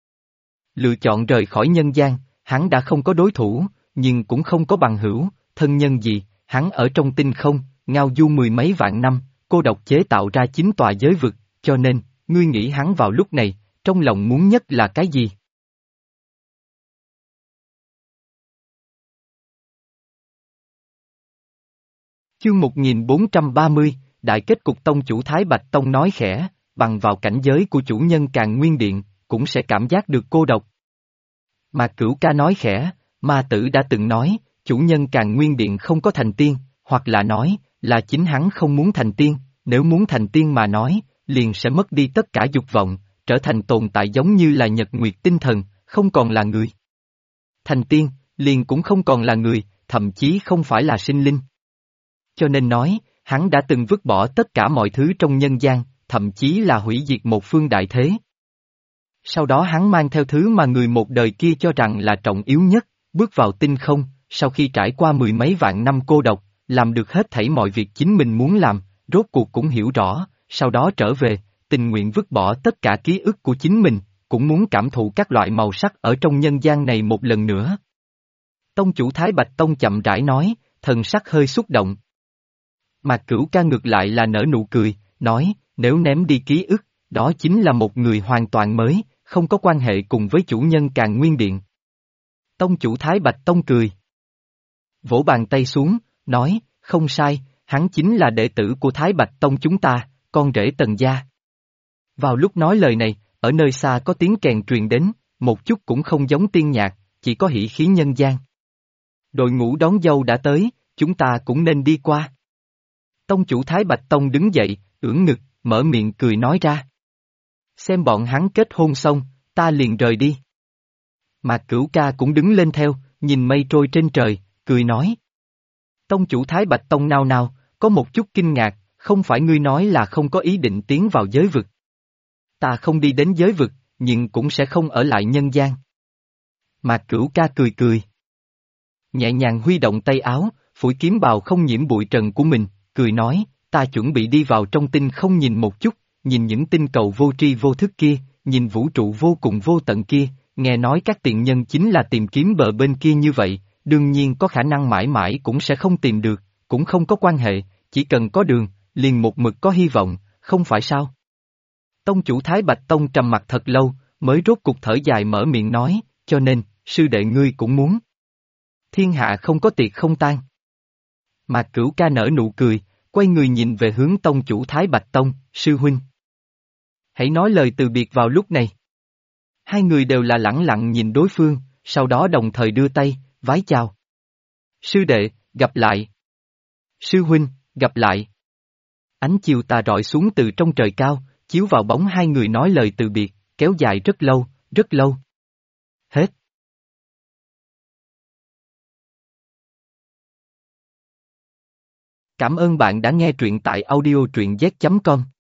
Lựa chọn rời khỏi nhân gian, hắn đã không có đối thủ, nhưng cũng không có bằng hữu, thân nhân gì, hắn ở trong tinh không, ngao du mười mấy vạn năm, cô độc chế tạo ra 9 tòa giới vực, cho nên, ngươi nghĩ hắn vào lúc này, trong lòng muốn nhất là cái gì? Chương 1430, Đại kết cục tông chủ Thái Bạch Tông nói khẽ, bằng vào cảnh giới của chủ nhân Càn Nguyên Điện, cũng sẽ cảm giác được cô độc. Mạc Cửu Ca nói khẽ, ma tử đã từng nói, chủ nhân Càn Nguyên Điện không có thành tiên, hoặc là nói, là chính hắn không muốn thành tiên, nếu muốn thành tiên mà nói, liền sẽ mất đi tất cả dục vọng, trở thành tồn tại giống như là nhật nguyệt tinh thần, không còn là người. Thành tiên, liền cũng không còn là người, thậm chí không phải là sinh linh. Cho nên nói, hắn đã từng vứt bỏ tất cả mọi thứ trong nhân gian, thậm chí là hủy diệt một phương đại thế. Sau đó hắn mang theo thứ mà người một đời kia cho rằng là trọng yếu nhất, bước vào tinh không, sau khi trải qua mười mấy vạn năm cô độc, làm được hết thảy mọi việc chính mình muốn làm, rốt cuộc cũng hiểu rõ, sau đó trở về, tình nguyện vứt bỏ tất cả ký ức của chính mình, cũng muốn cảm thụ các loại màu sắc ở trong nhân gian này một lần nữa. Tông chủ Thái Bạch Tông chậm rãi nói, thần sắc hơi xúc động. Mạc Cửu Ca ngược lại là nở nụ cười, nói, nếu ném đi ký ức, đó chính là một người hoàn toàn mới, không có quan hệ cùng với chủ nhân Càn Nguyên Điện. Tông chủ Thái Bạch Tông cười. Vỗ bàn tay xuống, nói, không sai, hắn chính là đệ tử của Thái Bạch Tông chúng ta, con rể Tần gia. Vào lúc nói lời này, ở nơi xa có tiếng kèn truyền đến, một chút cũng không giống tiên nhạc, chỉ có hỉ khí nhân gian. Đội ngũ đón dâu đã tới, chúng ta cũng nên đi qua. Tông chủ Thái Bạch Tông đứng dậy, ưỡn ngực, mở miệng cười nói ra. Xem bọn hắn kết hôn xong, ta liền rời đi. Mạc Cửu Ca cũng đứng lên theo, nhìn mây trôi trên trời, cười nói. Tông chủ Thái Bạch Tông nao nao, có một chút kinh ngạc, không phải ngươi nói là không có ý định tiến vào giới vực. Ta không đi đến giới vực, nhưng cũng sẽ không ở lại nhân gian. Mạc Cửu Ca cười cười. Nhẹ nhàng huy động tay áo, phủi kiếm bào không nhiễm bụi trần của mình, cười nói, ta chuẩn bị đi vào trong tinh không nhìn một chút, nhìn những tinh cầu vô tri vô thức kia, nhìn vũ trụ vô cùng vô tận kia, nghe nói các tiền nhân chính là tìm kiếm bờ bên kia như vậy, đương nhiên có khả năng mãi mãi cũng sẽ không tìm được, cũng không có quan hệ, chỉ cần có đường, liền một mực có hy vọng, không phải sao? Tông chủ Thái Bạch Tông trầm mặt thật lâu, mới rốt cục thở dài mở miệng nói, cho nên, sư đệ ngươi cũng muốn. Thiên hạ không có tiệc không tan. Mạc Cửu Ca nở nụ cười, quay người nhìn về hướng tông chủ Thái Bạch Tông, sư huynh. Hãy nói lời từ biệt vào lúc này. Hai người đều là lẳng lặng nhìn đối phương, sau đó đồng thời đưa tay, vái chào. Sư đệ, gặp lại. Sư huynh, gặp lại. Ánh chiều tà rọi xuống từ trong trời cao, chiếu vào bóng hai người nói lời từ biệt, kéo dài rất lâu, rất lâu. Hết. Cảm ơn bạn đã nghe truyện tại audio truyện z.com.